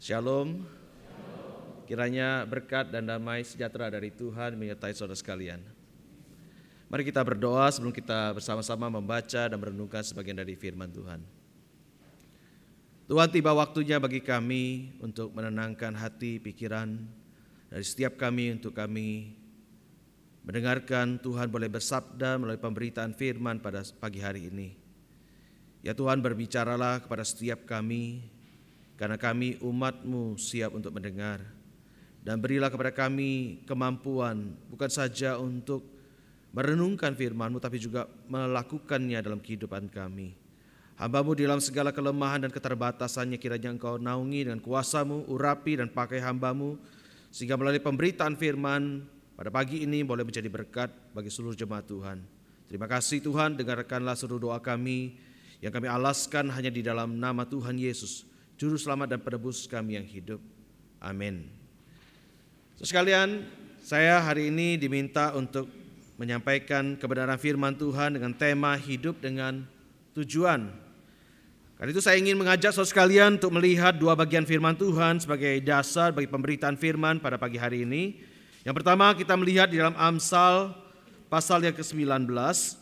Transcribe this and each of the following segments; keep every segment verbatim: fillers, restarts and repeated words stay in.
Shalom. Kiranya berkat dan damai sejahtera dari Tuhan menyertai saudara sekalian. Mari kita berdoa sebelum kita bersama-sama membaca dan merenungkan sebagian dari firman Tuhan. Tuhan, tiba waktunya bagi kami untuk menenangkan hati, pikiran dari setiap kami untuk kami mendengarkan Tuhan boleh bersabda melalui pemberitaan firman pada pagi hari ini. Ya Tuhan, berbicaralah kepada setiap kami, karena kami umat-Mu siap untuk mendengar. Dan berilah kepada kami kemampuan bukan saja untuk merenungkan firman-Mu, tapi juga melakukannya dalam kehidupan kami. Hamba-Mu dalam segala kelemahan dan keterbatasannya, kiranya Engkau naungi dengan kuasa-Mu, urapi dan pakai hamba-Mu, sehingga melalui pemberitaan firman pada pagi ini boleh menjadi berkat bagi seluruh jemaat Tuhan. Terima kasih Tuhan, dengarkanlah seluruh doa kami yang kami alaskan hanya di dalam nama Tuhan Yesus, Juru Selamat dan Penebus kami yang hidup. Amin. Sekalian, saya hari ini diminta untuk menyampaikan kebenaran firman Tuhan dengan tema hidup dengan tujuan. Karena itu saya ingin mengajak saudara sekalian untuk melihat dua bagian firman Tuhan sebagai dasar bagi pemberitaan firman pada pagi hari ini. Yang pertama kita melihat di dalam Amsal pasal yang ke sembilan belas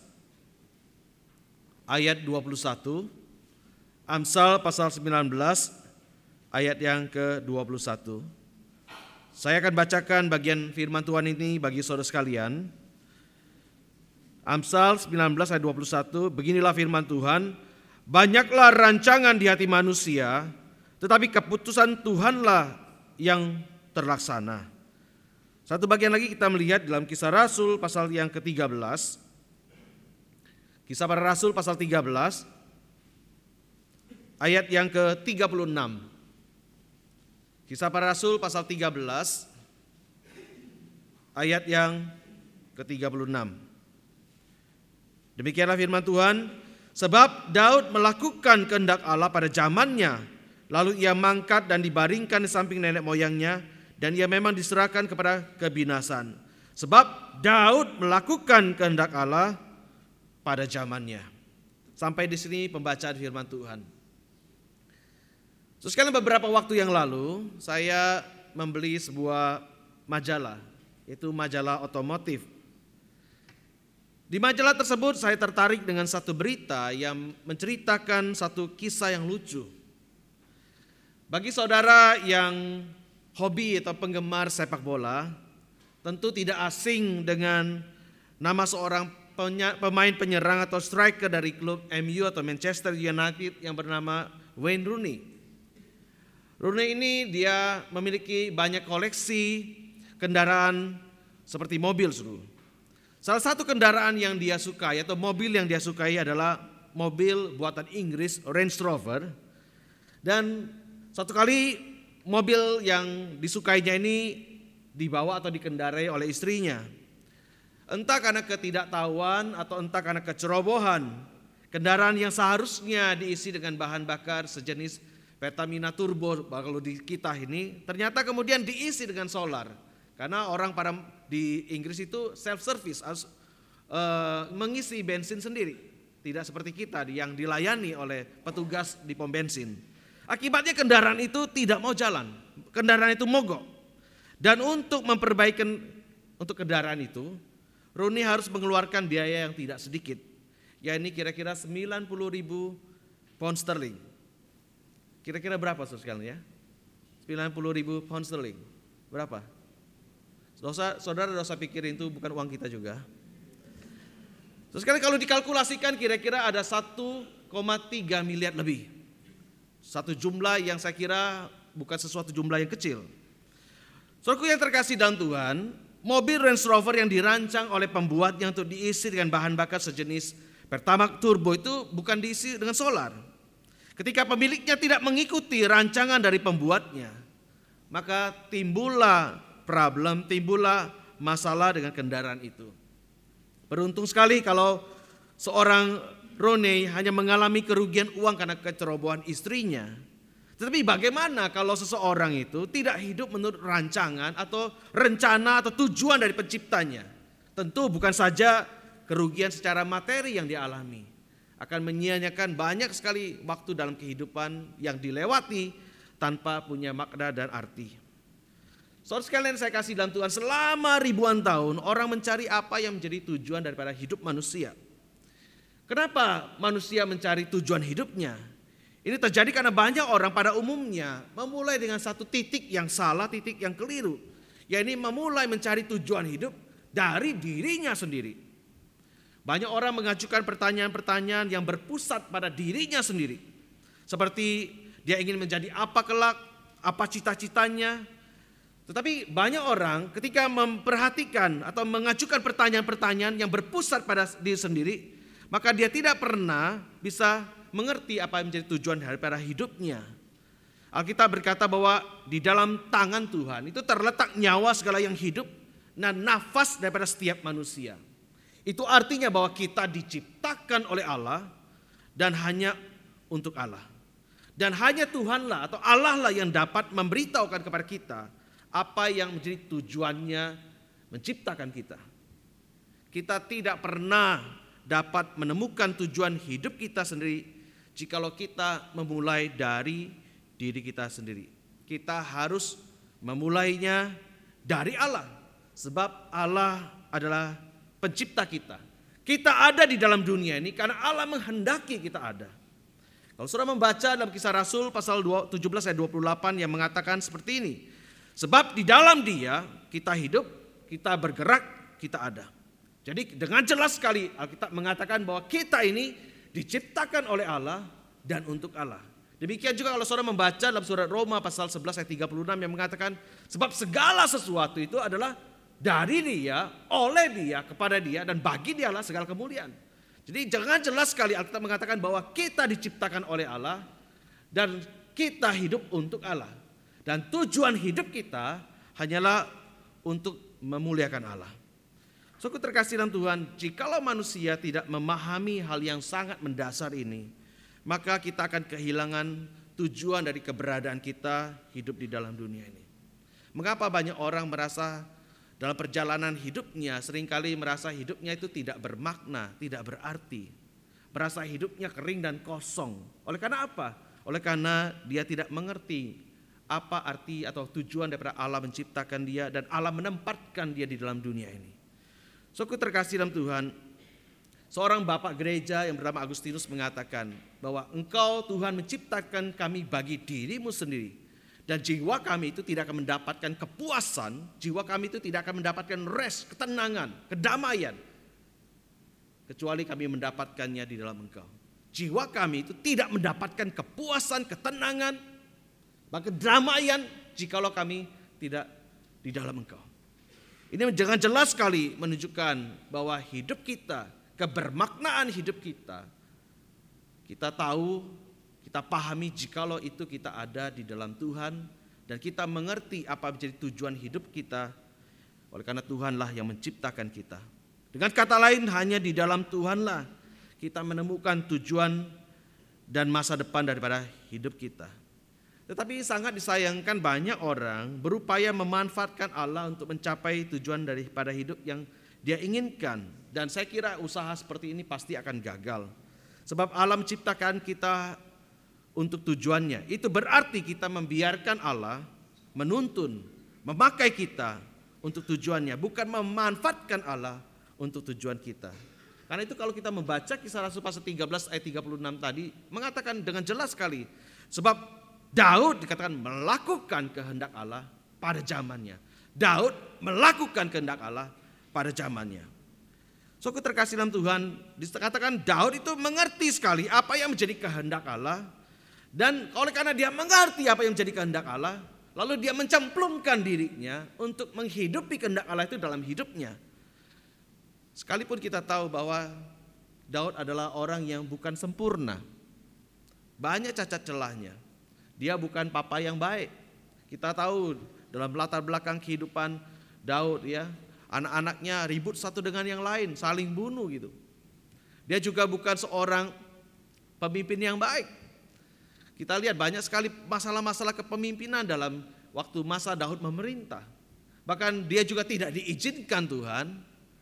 ayat dua puluh satu. Amsal pasal sembilan belas ayat yang ke dua puluh satu. Saya akan bacakan bagian firman Tuhan ini bagi saudara sekalian. Amsal sembilan belas ayat dua puluh satu, beginilah firman Tuhan, banyaklah rancangan di hati manusia, tetapi keputusan Tuhanlah yang terlaksana. Satu bagian lagi kita melihat dalam Kisah Rasul pasal yang ke tiga belas. Kisah para Rasul pasal tiga belas ayat yang ke tiga puluh enam. Kisah para Rasul pasal tiga belas ayat yang ke tiga puluh enam. Demikianlah firman Tuhan, sebab Daud melakukan kehendak Allah pada zamannya, lalu ia mangkat dan dibaringkan di samping nenek moyangnya, dan ia memang diserahkan kepada kebinasan. Sebab Daud melakukan kehendak Allah pada zamannya. Sampai di sini pembacaan firman Tuhan. Terus sekarang beberapa waktu yang lalu saya membeli sebuah majalah, yaitu majalah otomotif. Di majalah tersebut saya tertarik dengan satu berita yang menceritakan satu kisah yang lucu. Bagi saudara yang hobi atau penggemar sepak bola, tentu tidak asing dengan nama seorang pemain penyerang atau striker dari klub M U atau Manchester United yang bernama Wayne Rooney. Rooney ini dia memiliki banyak koleksi kendaraan seperti mobil, Saudara. Salah satu kendaraan yang dia sukai atau mobil yang dia sukai adalah mobil buatan Inggris Range Rover. Dan satu kali mobil yang disukainya ini dibawa atau dikendarai oleh istrinya. Entah karena ketidaktahuan atau entah karena kecerobohan, kendaraan yang seharusnya diisi dengan bahan bakar sejenis Pertamina Turbo kalau di kita ini ternyata kemudian diisi dengan solar. Karena orang pada di Inggris itu self service, harus uh, mengisi bensin sendiri. Tidak seperti kita yang dilayani oleh petugas di pom bensin. Akibatnya kendaraan itu tidak mau jalan, kendaraan itu mogok. Dan untuk memperbaiki untuk kendaraan itu, Rooney harus mengeluarkan biaya yang tidak sedikit. Ya ini kira-kira sembilan puluh ribu pound sterling. Kira-kira berapa saudara sekalian ya? sembilan puluh ribu pound sterling. Berapa? Dosa, saudara dosa pikirin itu bukan uang kita juga. Terus sekali kalau dikalkulasikan kira-kira ada satu koma tiga miliar lebih. Satu jumlah yang saya kira bukan sesuatu jumlah yang kecil. Saudaraku yang terkasih dalam Tuhan, mobil Range Rover yang dirancang oleh pembuatnya untuk diisi dengan bahan bakar sejenis Pertamax Turbo itu bukan diisi dengan solar. Ketika pemiliknya tidak mengikuti rancangan dari pembuatnya, maka timbullah problem, timbullah masalah dengan kendaraan itu. Beruntung sekali kalau seorang Rooney hanya mengalami kerugian uang karena kecerobohan istrinya. Tetapi bagaimana kalau seseorang itu tidak hidup menurut rancangan atau rencana atau tujuan dari penciptanya? Tentu bukan saja kerugian secara materi yang dialami, akan menyia-nyiakan banyak sekali waktu dalam kehidupan yang dilewati, tanpa punya makna dan arti. Saudara sekalian saya kasih dalam Tuhan, selama ribuan tahun orang mencari apa yang menjadi tujuan daripada hidup manusia. Kenapa manusia mencari tujuan hidupnya? Ini terjadi karena banyak orang pada umumnya memulai dengan satu titik yang salah, titik yang keliru. Yaitu memulai mencari tujuan hidup dari dirinya sendiri. Banyak orang mengajukan pertanyaan-pertanyaan yang berpusat pada dirinya sendiri. Seperti dia ingin menjadi apa kelak, apa cita-citanya. Tetapi banyak orang ketika memperhatikan atau mengajukan pertanyaan-pertanyaan yang berpusat pada diri sendiri, maka dia tidak pernah bisa mengerti apa yang menjadi tujuan daripada hidupnya. Alkitab berkata bahwa di dalam tangan Tuhan itu terletak nyawa segala yang hidup dan nafas daripada setiap manusia. Itu artinya bahwa kita diciptakan oleh Allah dan hanya untuk Allah. Dan hanya Tuhanlah atau Allah lah yang dapat memberitahukan kepada kita apa yang menjadi tujuannya menciptakan kita. Kita tidak pernah dapat menemukan tujuan hidup kita sendiri jikalau kita memulai dari diri kita sendiri. Kita harus memulainya dari Allah, sebab Allah adalah pencipta kita. Kita ada di dalam dunia ini karena Allah menghendaki kita ada. Kalau saudara membaca dalam Kisah Rasul pasal tujuh belas ayat dua puluh delapan yang mengatakan seperti ini. Sebab di dalam Dia kita hidup, kita bergerak, kita ada. Jadi dengan jelas sekali Alkitab mengatakan bahwa kita ini diciptakan oleh Allah dan untuk Allah. Demikian juga kalau saudara membaca dalam surat Roma pasal sebelas ayat tiga puluh enam yang mengatakan sebab segala sesuatu itu adalah dari Dia, oleh Dia, kepada Dia, dan bagi Dialah segala kemuliaan. Jadi jangan jelas sekali Alkitab mengatakan bahwa kita diciptakan oleh Allah dan kita hidup untuk Allah. Dan tujuan hidup kita hanyalah untuk memuliakan Allah. Saudara terkasih dalam Tuhan, jikalau manusia tidak memahami hal yang sangat mendasar ini, maka kita akan kehilangan tujuan dari keberadaan kita hidup di dalam dunia ini. Mengapa banyak orang merasa dalam perjalanan hidupnya seringkali merasa hidupnya itu tidak bermakna, tidak berarti. Merasa hidupnya kering dan kosong. Oleh karena apa? Oleh karena dia tidak mengerti apa arti atau tujuan daripada Allah menciptakan dia dan Allah menempatkan dia di dalam dunia ini. Saudara terkasih dalam Tuhan, seorang bapak gereja yang bernama Agustinus mengatakan bahwa engkau Tuhan menciptakan kami bagi dirimu sendiri. Dan jiwa kami itu tidak akan mendapatkan kepuasan, jiwa kami itu tidak akan mendapatkan rest, ketenangan, kedamaian. Kecuali kami mendapatkannya di dalam engkau. Jiwa kami itu tidak mendapatkan kepuasan, ketenangan, bahkan kedamaian jikalau kami tidak di dalam engkau. Ini jangan jelas sekali menunjukkan bahwa hidup kita, kebermaknaan hidup kita, kita tahu, kita pahami jikalau itu kita ada di dalam Tuhan dan kita mengerti apa menjadi tujuan hidup kita oleh karena Tuhanlah yang menciptakan kita. Dengan kata lain hanya di dalam Tuhanlah kita menemukan tujuan dan masa depan daripada hidup kita. Tetapi sangat disayangkan banyak orang berupaya memanfaatkan Allah untuk mencapai tujuan daripada hidup yang dia inginkan. Dan saya kira usaha seperti ini pasti akan gagal. Sebab Allah menciptakan kita untuk tujuannya. Itu berarti kita membiarkan Allah menuntun, memakai kita untuk tujuannya, bukan memanfaatkan Allah untuk tujuan kita. Karena itu kalau kita membaca Kisah Rasul pasal tiga belas ayat tiga puluh enam tadi mengatakan dengan jelas sekali, sebab Daud dikatakan melakukan kehendak Allah pada zamannya. Daud melakukan kehendak Allah pada zamannya. Saudara terkasih dalam Tuhan, dikatakan Daud itu mengerti sekali apa yang menjadi kehendak Allah. Dan oleh karena dia mengerti apa yang menjadi kehendak Allah, lalu dia mencemplungkan dirinya untuk menghidupi kehendak Allah itu dalam hidupnya. Sekalipun kita tahu bahwa Daud adalah orang yang bukan sempurna, banyak cacat celahnya. Dia bukan papa yang baik. Kita tahu dalam latar belakang kehidupan Daud ya, anak-anaknya ribut satu dengan yang lain, saling bunuh gitu. Dia juga bukan seorang pemimpin yang baik. Kita lihat banyak sekali masalah-masalah kepemimpinan dalam waktu masa Daud memerintah. Bahkan dia juga tidak diizinkan Tuhan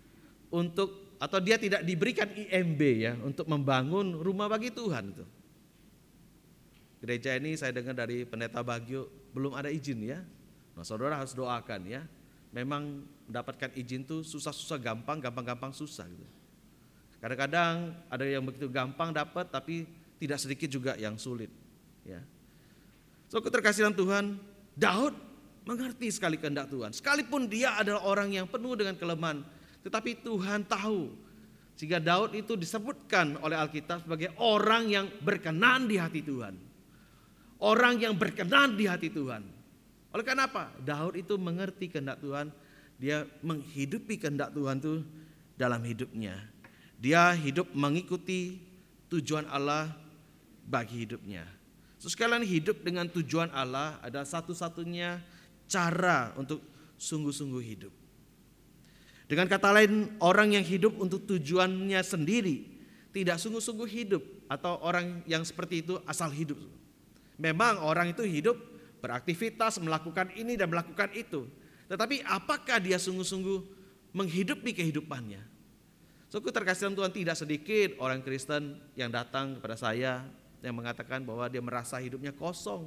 untuk atau dia tidak diberikan I M B ya untuk membangun rumah bagi Tuhan itu. gereja ini saya dengar dari Pendeta Bagio belum ada izin ya. Nah, saudara harus doakan ya. Memang mendapatkan izin tuh susah-susah gampang, gampang-gampang susah gitu. Kadang-kadang ada yang begitu gampang dapat tapi tidak sedikit juga yang sulit ya. So, terkasih dalam Tuhan, Daud mengerti sekali kehendak Tuhan. Sekalipun dia adalah orang yang penuh dengan kelemahan, tetapi Tuhan tahu. Sehingga Daud itu disebutkan oleh Alkitab sebagai orang yang berkenan di hati Tuhan. Orang yang berkenan di hati Tuhan. Oleh karena apa? Daud itu mengerti kehendak Tuhan. Dia menghidupi kehendak Tuhan itu dalam hidupnya. Dia hidup mengikuti tujuan Allah bagi hidupnya. So, sekalian hidup dengan tujuan Allah adalah satu-satunya cara untuk sungguh-sungguh hidup. Dengan kata lain, orang yang hidup untuk tujuannya sendiri tidak sungguh-sungguh hidup, atau orang yang seperti itu asal hidup. Memang orang itu hidup beraktivitas, melakukan ini dan melakukan itu. Tetapi apakah dia sungguh-sungguh menghidupi kehidupannya? So, terkasih Tuhan, tidak sedikit orang Kristen yang datang kepada saya yang mengatakan bahwa dia merasa hidupnya kosong.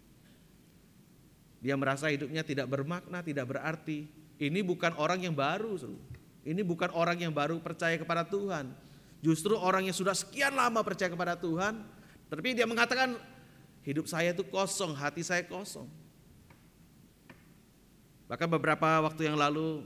Dia merasa hidupnya tidak bermakna, tidak berarti. Ini bukan orang yang baru. Ini bukan orang yang baru percaya kepada Tuhan. Justru orang yang sudah sekian lama percaya kepada Tuhan, tapi dia mengatakan hidup saya itu kosong, hati saya kosong. Bahkan beberapa waktu yang lalu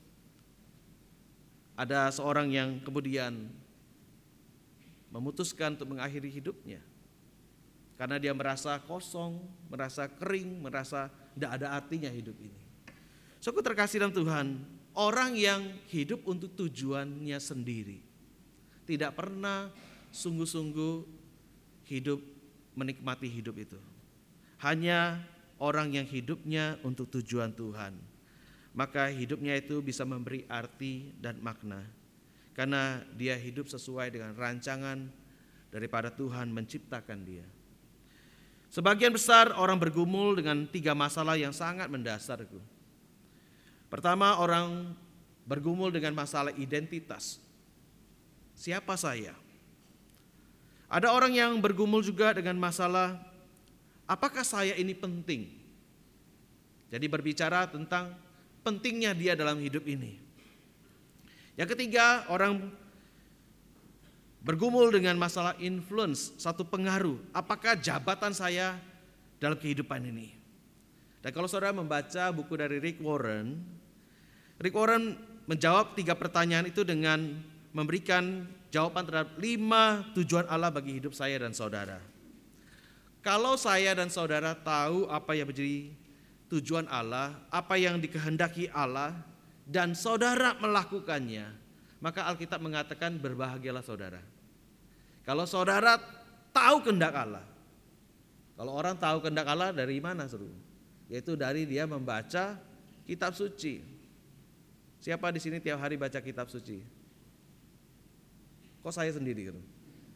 ada seorang yang kemudian memutuskan untuk mengakhiri hidupnya. Karena dia merasa kosong, merasa kering, merasa tidak ada artinya hidup ini. Saudara terkasih dalam Tuhan, orang yang hidup untuk tujuannya sendiri tidak pernah sungguh-sungguh hidup menikmati hidup itu. Hanya orang yang hidupnya untuk tujuan Tuhan, maka hidupnya itu bisa memberi arti dan makna. Karena dia hidup sesuai dengan rancangan daripada Tuhan menciptakan dia. Sebagian besar orang bergumul dengan tiga masalah yang sangat mendasar. Pertama, orang bergumul dengan masalah identitas. Siapa saya? Ada orang yang bergumul juga dengan masalah apakah saya ini penting? Jadi berbicara tentang pentingnya dia dalam hidup ini. Yang ketiga, orang bergumul dengan masalah influence, satu pengaruh. Apakah jabatan saya dalam kehidupan ini? Dan kalau saudara membaca buku dari Rick Warren, Rick Warren menjawab tiga pertanyaan itu dengan memberikan jawaban terhadap lima tujuan Allah bagi hidup saya dan saudara. Kalau saya dan saudara tahu apa yang menjadi tujuan Allah, apa yang dikehendaki Allah, dan saudara melakukannya, maka Alkitab mengatakan berbahagialah saudara. Kalau saudara tahu kehendak Allah. Kalau orang tahu kehendak Allah dari mana, Saudara? Yaitu dari dia membaca kitab suci. Siapa di sini tiap hari baca kitab suci? Kok saya sendiri gitu?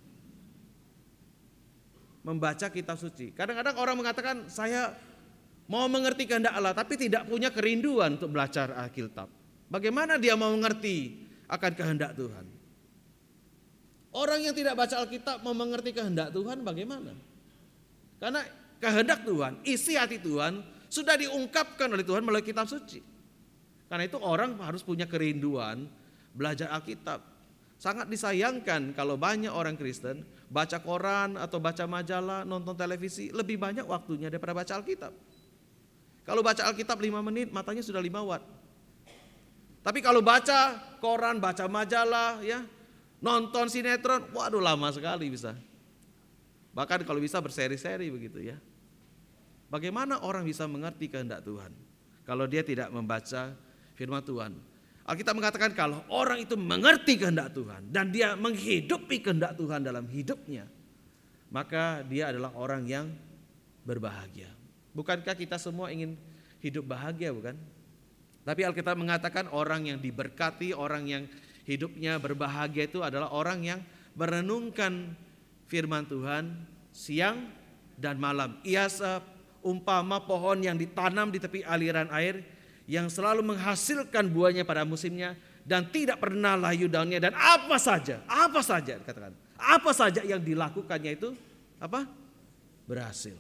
Membaca kitab suci. Kadang-kadang orang mengatakan saya mau mengerti kehendak Allah tapi tidak punya kerinduan untuk belajar Alkitab. Bagaimana dia mau mengerti akan kehendak Tuhan? Orang yang tidak baca Alkitab mau mengerti kehendak Tuhan bagaimana? Karena kehendak Tuhan, isi hati Tuhan sudah diungkapkan oleh Tuhan melalui kitab suci. Karena itu orang harus punya kerinduan belajar Alkitab. Sangat disayangkan kalau banyak orang Kristen baca koran atau baca majalah, nonton televisi, lebih banyak waktunya daripada baca Alkitab. Kalau baca Alkitab lima menit, matanya sudah lima watt. Tapi kalau baca koran, baca majalah, ya, nonton sinetron, waduh lama sekali bisa. Bahkan kalau bisa berseri-seri begitu ya. Bagaimana orang bisa mengerti kehendak Tuhan kalau dia tidak membaca firman Tuhan? Alkitab mengatakan kalau orang itu mengerti kehendak Tuhan dan dia menghidupi kehendak Tuhan dalam hidupnya, maka dia adalah orang yang berbahagia. Bukankah kita semua ingin hidup bahagia, bukan? Tapi Alkitab mengatakan orang yang diberkati, orang yang hidupnya berbahagia itu adalah orang yang merenungkan firman Tuhan siang dan malam. Ia seumpama pohon yang ditanam di tepi aliran air yang selalu menghasilkan buahnya pada musimnya dan tidak pernah layu daunnya, dan apa saja, apa saja dikatakan, apa saja yang dilakukannya itu apa? berhasil.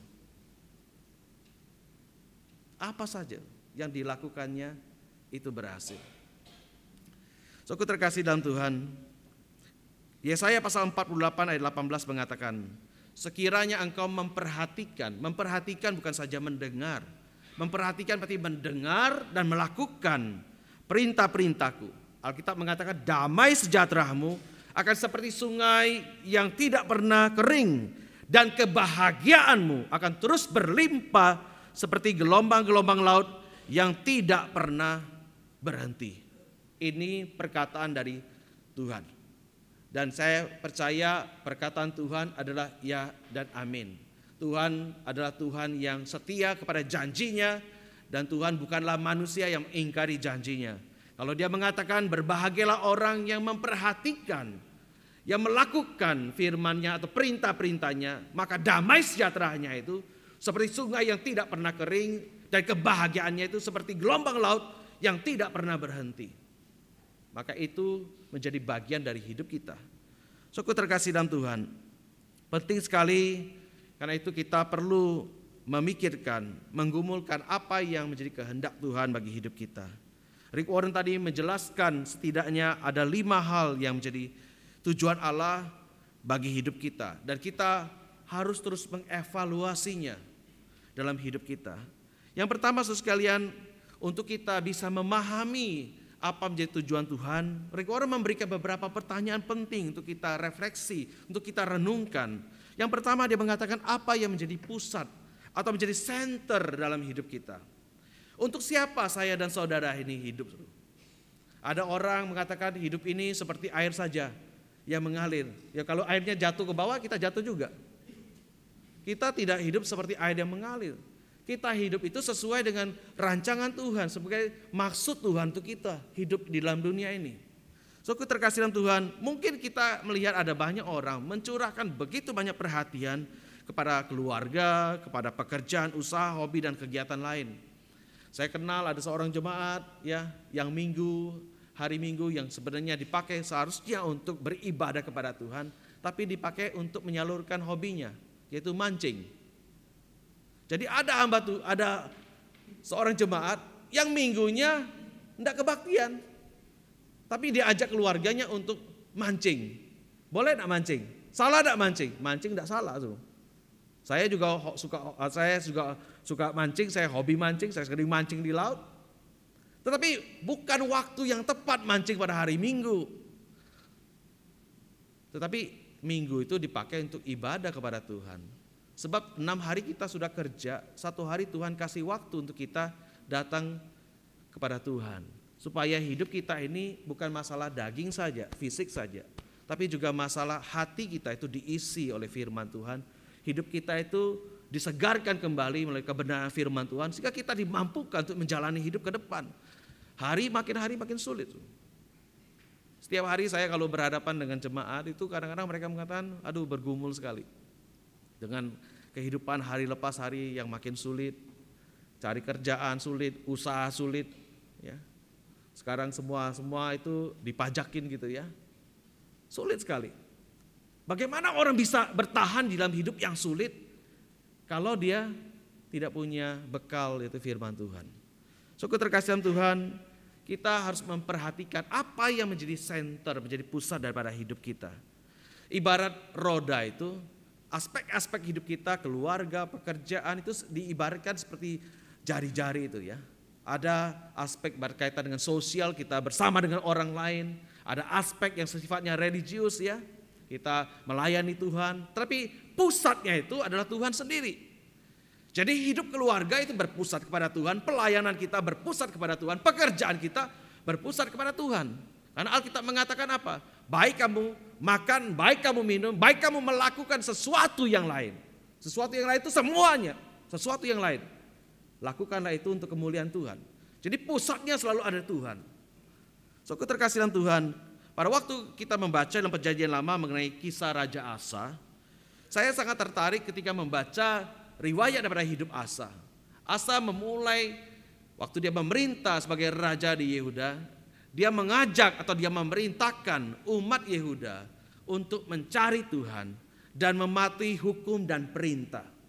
Apa saja yang dilakukannya itu berhasil. Saudaraku terkasih dalam Tuhan, Yesaya pasal empat puluh delapan ayat delapan belas mengatakan, sekiranya engkau memperhatikan, memperhatikan bukan saja mendengar, memperhatikan berarti mendengar dan melakukan perintah-perintahku. Alkitab mengatakan damai sejahteramu akan seperti sungai yang tidak pernah kering, dan kebahagiaanmu akan terus berlimpah seperti gelombang-gelombang laut yang tidak pernah berhenti. Ini perkataan dari Tuhan. Dan saya percaya perkataan Tuhan adalah ya dan amin. Tuhan adalah Tuhan yang setia kepada janjinya, dan Tuhan bukanlah manusia yang mengingkari janjinya. Kalau dia mengatakan berbahagialah orang yang memperhatikan, yang melakukan firman-Nya atau perintah-perintahnya, maka damai sejahteranya itu seperti sungai yang tidak pernah kering, dan kebahagiaannya itu seperti gelombang laut yang tidak pernah berhenti. Maka itu menjadi bagian dari hidup kita. Saudaraku terkasih dalam Tuhan, penting sekali, karena itu kita perlu memikirkan, menggumulkan apa yang menjadi kehendak Tuhan bagi hidup kita. Rick Warren tadi menjelaskan setidaknya ada lima hal yang menjadi tujuan Allah bagi hidup kita, dan kita harus terus mengevaluasinya dalam hidup kita. Yang pertama, saudara sekalian, untuk kita bisa memahami apa menjadi tujuan Tuhan, Rick Warren memberikan beberapa pertanyaan penting untuk kita refleksi, untuk kita renungkan. Yang pertama, dia mengatakan apa yang menjadi pusat atau menjadi center dalam hidup kita. Untuk siapa saya dan saudara ini hidup? Ada orang mengatakan hidup ini seperti air saja yang mengalir. Ya kalau airnya jatuh ke bawah, kita jatuh juga. Kita tidak hidup seperti air yang mengalir. Kita hidup itu sesuai dengan rancangan Tuhan, sebagai maksud Tuhan untuk kita hidup di dalam dunia ini. Saudaraku terkasih dalam Tuhan, mungkin kita melihat ada banyak orang mencurahkan begitu banyak perhatian kepada keluarga, kepada pekerjaan, usaha, hobi, dan kegiatan lain. Saya kenal ada seorang jemaat ya yang minggu, hari Minggu yang sebenarnya dipakai seharusnya untuk beribadah kepada Tuhan, tapi dipakai untuk menyalurkan hobinya, yaitu mancing. Jadi ada hamba tuh, ada seorang jemaat yang minggunya tidak kebaktian, tapi diajak keluarganya untuk mancing. Boleh tidak mancing? Salah tidak mancing? Mancing tidak salah tuh. Saya juga suka, saya juga suka mancing, saya hobi mancing, saya sering mancing di laut. Tetapi bukan waktu yang tepat mancing pada hari Minggu. Tetapi Minggu itu dipakai untuk ibadah kepada Tuhan. Sebab enam hari kita sudah kerja, satu hari Tuhan kasih waktu untuk kita datang kepada Tuhan. Supaya hidup kita ini bukan masalah daging saja, fisik saja, tapi juga masalah hati kita itu diisi oleh firman Tuhan. Hidup kita itu disegarkan kembali melalui kebenaran firman Tuhan, sehingga kita dimampukan untuk menjalani hidup ke depan. Hari makin hari makin sulit. Setiap hari saya kalau berhadapan dengan jemaat itu kadang-kadang mereka mengatakan, aduh bergumul sekali dengan kehidupan hari lepas hari yang makin sulit, cari kerjaan sulit, usaha sulit, ya. Sekarang semua semua itu dipajakin gitu ya, sulit sekali. Bagaimana orang bisa bertahan di dalam hidup yang sulit kalau dia tidak punya bekal, yaitu firman Tuhan. Saudara terkasih dalam Tuhan, kita harus memperhatikan apa yang menjadi center, menjadi pusat daripada hidup kita. Ibarat roda itu, aspek-aspek hidup kita, keluarga, pekerjaan itu diibaratkan seperti jari-jari itu ya. Ada aspek berkaitan dengan sosial, kita bersama dengan orang lain. Ada aspek yang sifatnya religius ya, kita melayani Tuhan. Tapi pusatnya itu adalah Tuhan sendiri. Jadi hidup keluarga itu berpusat kepada Tuhan, pelayanan kita berpusat kepada Tuhan, pekerjaan kita berpusat kepada Tuhan. Karena Alkitab mengatakan apa? Baik kamu makan, baik kamu minum, baik kamu melakukan sesuatu yang lain. Sesuatu yang lain itu semuanya, sesuatu yang lain. Lakukanlah itu untuk kemuliaan Tuhan. Jadi pusatnya selalu ada Tuhan. Saudara terkasih dalam Tuhan, pada waktu kita membaca dalam Perjanjian Lama mengenai kisah Raja Asa, saya sangat tertarik ketika membaca riwayat daripada hidup Asa. Asa memulai waktu dia memerintah sebagai raja di Yehuda, dia mengajak atau dia memerintahkan umat Yehuda untuk mencari Tuhan dan mematuhi hukum dan perintah.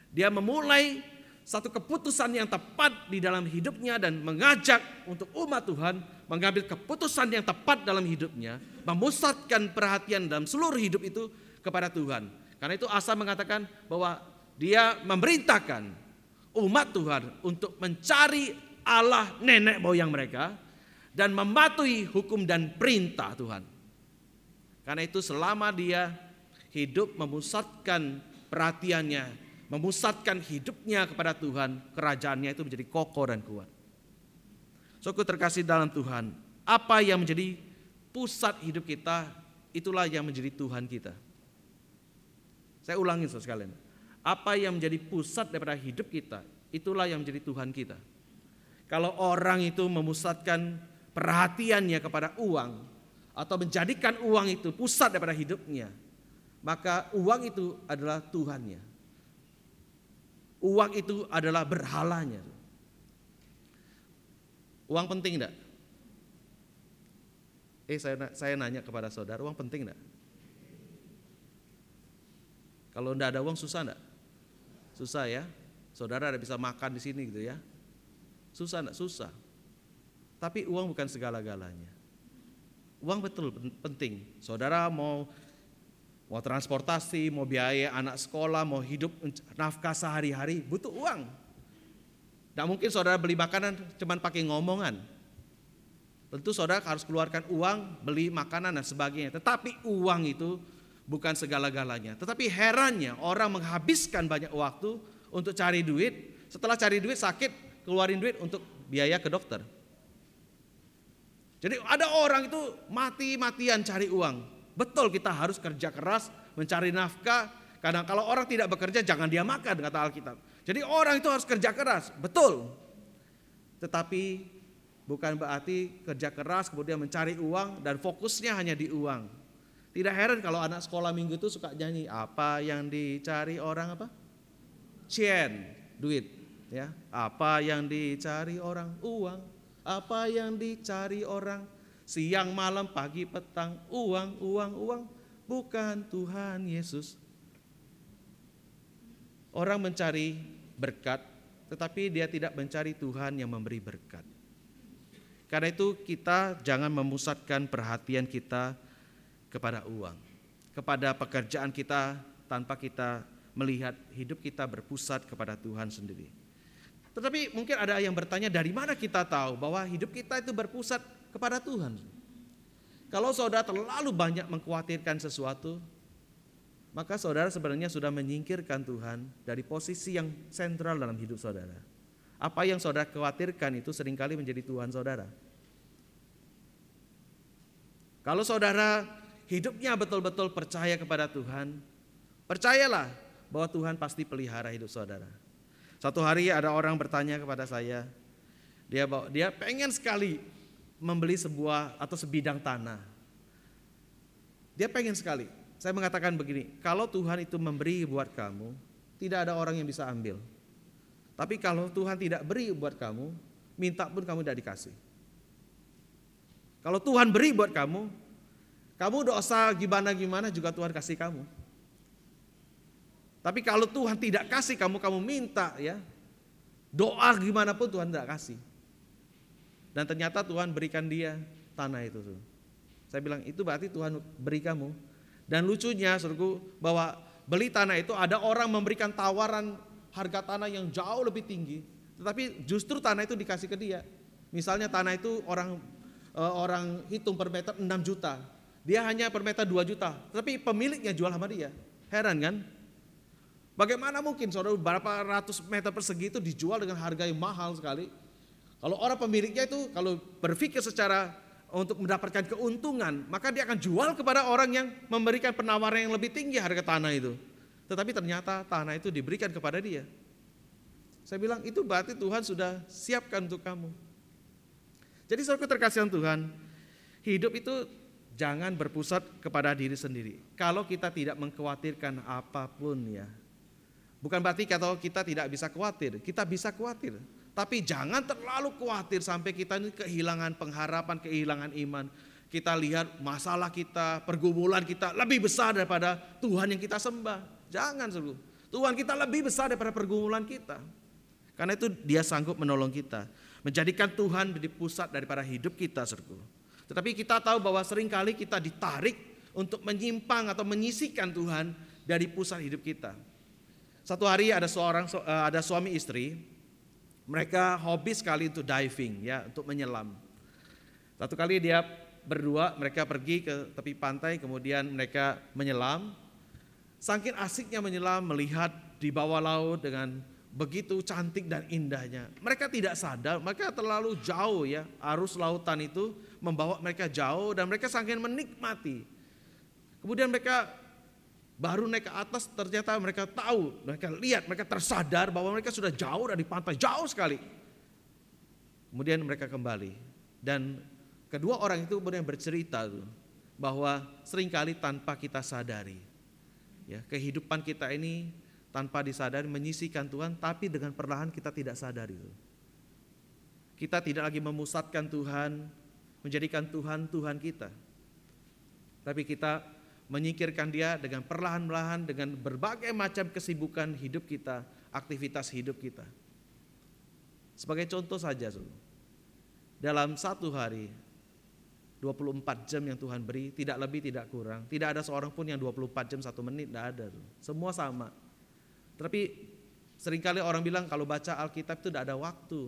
Dia memulai satu keputusan yang tepat di dalam hidupnya dan mengajak untuk umat Tuhan mengambil keputusan yang tepat dalam hidupnya, memusatkan perhatian dalam seluruh hidup itu kepada Tuhan. Karena itu Asa mengatakan bahwa dia memerintahkan umat Tuhan untuk mencari Allah nenek moyang mereka dan mematuhi hukum dan perintah Tuhan. Karena itu selama dia hidup memusatkan perhatiannya, memusatkan hidupnya kepada Tuhan, kerajaannya itu menjadi kokoh dan kuat. Saudaraku terkasih dalam Tuhan, apa yang menjadi pusat hidup kita, itulah yang menjadi Tuhan kita. Saya ulangi saudara sekalian, apa yang menjadi pusat daripada hidup kita, itulah yang menjadi Tuhan kita. Kalau orang itu memusatkan perhatiannya kepada uang, atau menjadikan uang itu pusat daripada hidupnya, maka uang itu adalah Tuhannya. Uang itu adalah berhalanya. Uang penting enggak? Eh saya, saya nanya kepada saudara, uang penting enggak? Kalau enggak ada uang susah enggak? Susah ya. Saudara ada bisa makan di sini gitu ya. Susah enggak? Susah. Tapi uang bukan segala-galanya. Uang betul penting. Saudara mau mau transportasi, mau biaya anak sekolah, mau hidup nafkah sehari-hari, butuh uang. Tidak mungkin saudara beli makanan cuma pakai ngomongan. Tentu saudara harus keluarkan uang, beli makanan dan sebagainya. Tetapi uang itu bukan segala-galanya. Tetapi herannya orang menghabiskan banyak waktu untuk cari duit. Setelah cari duit sakit, keluarin duit untuk biaya ke dokter. Jadi ada orang itu mati-matian cari uang. Betul kita harus kerja keras mencari nafkah. Karena kalau orang tidak bekerja jangan dia makan kata Alkitab. Jadi orang itu harus kerja keras, betul. Tetapi bukan berarti kerja keras kemudian mencari uang dan fokusnya hanya di uang. Tidak heran kalau anak sekolah minggu itu suka nyanyi, apa yang dicari orang apa? Cien, duit. Ya, apa yang dicari orang? Uang. Apa yang dicari orang? Siang, malam, pagi, petang, uang, uang, uang. Bukan Tuhan Yesus. Orang mencari berkat, tetapi dia tidak mencari Tuhan yang memberi berkat. Karena itu kita jangan memusatkan perhatian kita kepada uang, kepada pekerjaan kita tanpa kita melihat hidup kita berpusat kepada Tuhan sendiri. Tetapi mungkin ada yang bertanya, dari mana kita tahu bahwa hidup kita itu berpusat kepada Tuhan? Kalau saudara terlalu banyak mengkhawatirkan sesuatu, maka saudara sebenarnya sudah menyingkirkan Tuhan dari posisi yang sentral dalam hidup saudara. Apa yang saudara khawatirkan itu seringkali menjadi Tuhan saudara. Kalau saudara hidupnya betul-betul percaya kepada Tuhan, percayalah bahwa Tuhan pasti pelihara hidup saudara. Satu hari ada orang bertanya kepada saya, dia bawa, dia pengen sekali membeli sebuah atau sebidang tanah. Dia pengen sekali. Saya mengatakan begini, kalau Tuhan itu memberi buat kamu, tidak ada orang yang bisa ambil. Tapi kalau Tuhan tidak beri buat kamu, minta pun kamu tidak dikasih. Kalau Tuhan beri buat kamu, kamu dosa gimana-gimana juga Tuhan kasih kamu. Tapi kalau Tuhan tidak kasih kamu, kamu minta ya, doa gimana pun Tuhan tidak kasih. Dan ternyata Tuhan berikan dia tanah itu. Saya bilang itu berarti Tuhan beri kamu. Dan lucunya saudaraku bahwa beli tanah itu ada orang memberikan tawaran harga tanah yang jauh lebih tinggi, tetapi justru tanah itu dikasih ke dia. Misalnya tanah itu orang orang hitung per meter enam juta, dia hanya per meter dua juta, tapi pemiliknya jual sama dia. Heran kan? Bagaimana mungkin saudara berapa ratus meter persegi itu dijual dengan harga yang mahal sekali? Kalau orang pemiliknya itu kalau berpikir secara untuk mendapatkan keuntungan, maka dia akan jual kepada orang yang memberikan penawaran yang lebih tinggi harga tanah itu. Tetapi ternyata tanah itu diberikan kepada dia. Saya bilang itu berarti Tuhan sudah siapkan untuk kamu. Jadi saudara terkasihan Tuhan, hidup itu jangan berpusat kepada diri sendiri. Kalau kita tidak mengkhawatirkan apapun ya, bukan berarti kalau kita tidak bisa khawatir, kita bisa khawatir. Tapi jangan terlalu khawatir sampai kita ini kehilangan pengharapan, kehilangan iman. Kita lihat masalah kita, pergumulan kita lebih besar daripada Tuhan yang kita sembah. Jangan, saudara. Tuhan kita lebih besar daripada pergumulan kita. Karena itu dia sanggup menolong kita. Menjadikan Tuhan di pusat daripada hidup kita, saudaraku. Tetapi kita tahu bahwa seringkali kita ditarik untuk menyimpang atau menyisihkan Tuhan dari pusat hidup kita. Satu hari ada seorang ada suami istri, mereka hobi sekali untuk diving, ya, untuk menyelam. Satu kali dia berdua, mereka pergi ke tepi pantai, kemudian mereka menyelam. Saking asiknya menyelam, melihat di bawah laut dengan begitu cantik dan indahnya. Mereka tidak sadar, mereka terlalu jauh, ya. Arus lautan itu membawa mereka jauh dan mereka saking menikmati. Kemudian mereka baru naik ke atas, ternyata mereka tahu, mereka lihat, mereka tersadar bahwa mereka sudah jauh dari pantai, jauh sekali. Kemudian mereka kembali dan kedua orang itu kemudian bercerita tuh, bahwa seringkali tanpa kita sadari, ya, kehidupan kita ini tanpa disadari menyisihkan Tuhan, tapi dengan perlahan kita tidak sadari. Kita tidak lagi memusatkan Tuhan, menjadikan Tuhan Tuhan kita. Tapi kita menyingkirkan dia dengan perlahan-lahan, dengan berbagai macam kesibukan hidup kita, aktivitas hidup kita. Sebagai contoh saja, dalam satu hari, dua puluh empat jam yang Tuhan beri, tidak lebih tidak kurang. Tidak ada seorang pun yang dua puluh empat jam satu menit, tidak ada. Semua sama. Tapi seringkali orang bilang kalau baca Alkitab itu tidak ada waktu.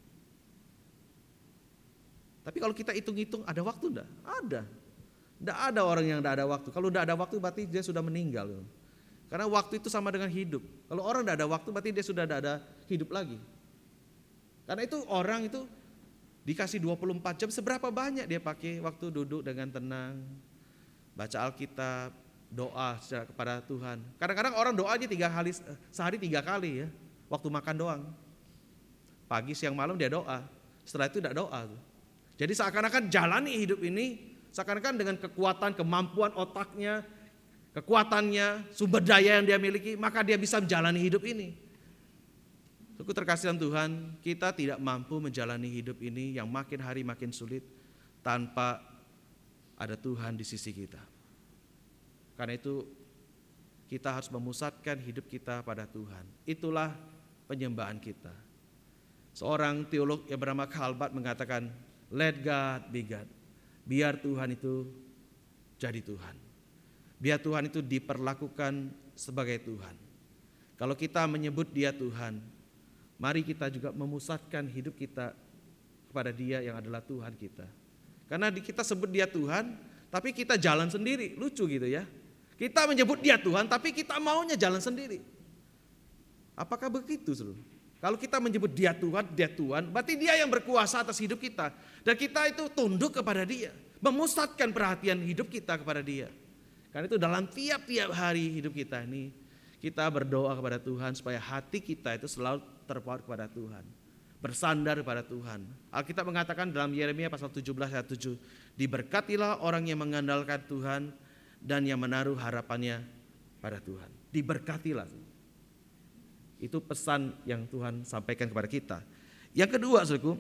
Tapi kalau kita hitung-hitung ada waktu enggak? Ada. Tidak ada orang yang tidak ada waktu. Kalau tidak ada waktu berarti dia sudah meninggal. Karena waktu itu sama dengan hidup. Kalau orang tidak ada waktu berarti dia sudah tidak ada hidup lagi. Karena itu orang itu dikasih dua puluh empat jam, seberapa banyak dia pakai waktu duduk dengan tenang, baca Alkitab, doa kepada Tuhan. Kadang-kadang orang doa aja tiga kali, sehari tiga kali, ya, waktu makan doang. Pagi, siang, malam dia doa, setelah itu tidak doa. Jadi seakan-akan jalani hidup ini, seakan-akan dengan kekuatan, kemampuan otaknya, kekuatannya, sumber daya yang dia miliki, maka dia bisa menjalani hidup ini. Aku terkasih dalam Tuhan, kita tidak mampu menjalani hidup ini yang makin hari makin sulit tanpa ada Tuhan di sisi kita. Karena itu kita harus memusatkan hidup kita pada Tuhan. Itulah penyembahan kita. Seorang teolog yang bernama Calbat mengatakan, let God be God. Biar Tuhan itu jadi Tuhan. Biar Tuhan itu diperlakukan sebagai Tuhan. Kalau kita menyebut dia Tuhan, mari kita juga memusatkan hidup kita kepada dia yang adalah Tuhan kita. Karena kita sebut dia Tuhan, tapi kita jalan sendiri. Lucu gitu ya. Kita menyebut dia Tuhan, tapi kita maunya jalan sendiri. Apakah begitu, Saudara? Kalau kita menyebut dia Tuhan, dia Tuhan, berarti dia yang berkuasa atas hidup kita. Dan kita itu tunduk kepada dia, memusatkan perhatian hidup kita kepada dia. Karena itu dalam tiap-tiap hari hidup kita ini, kita berdoa kepada Tuhan supaya hati kita itu selalu terpaut kepada Tuhan, bersandar kepada Tuhan. Alkitab mengatakan dalam Yeremia pasal tujuh belas ayat tujuh, diberkatilah orang yang mengandalkan Tuhan dan yang menaruh harapannya pada Tuhan. Diberkatilah. Itu pesan yang Tuhan sampaikan kepada kita. Yang kedua, saudaraku,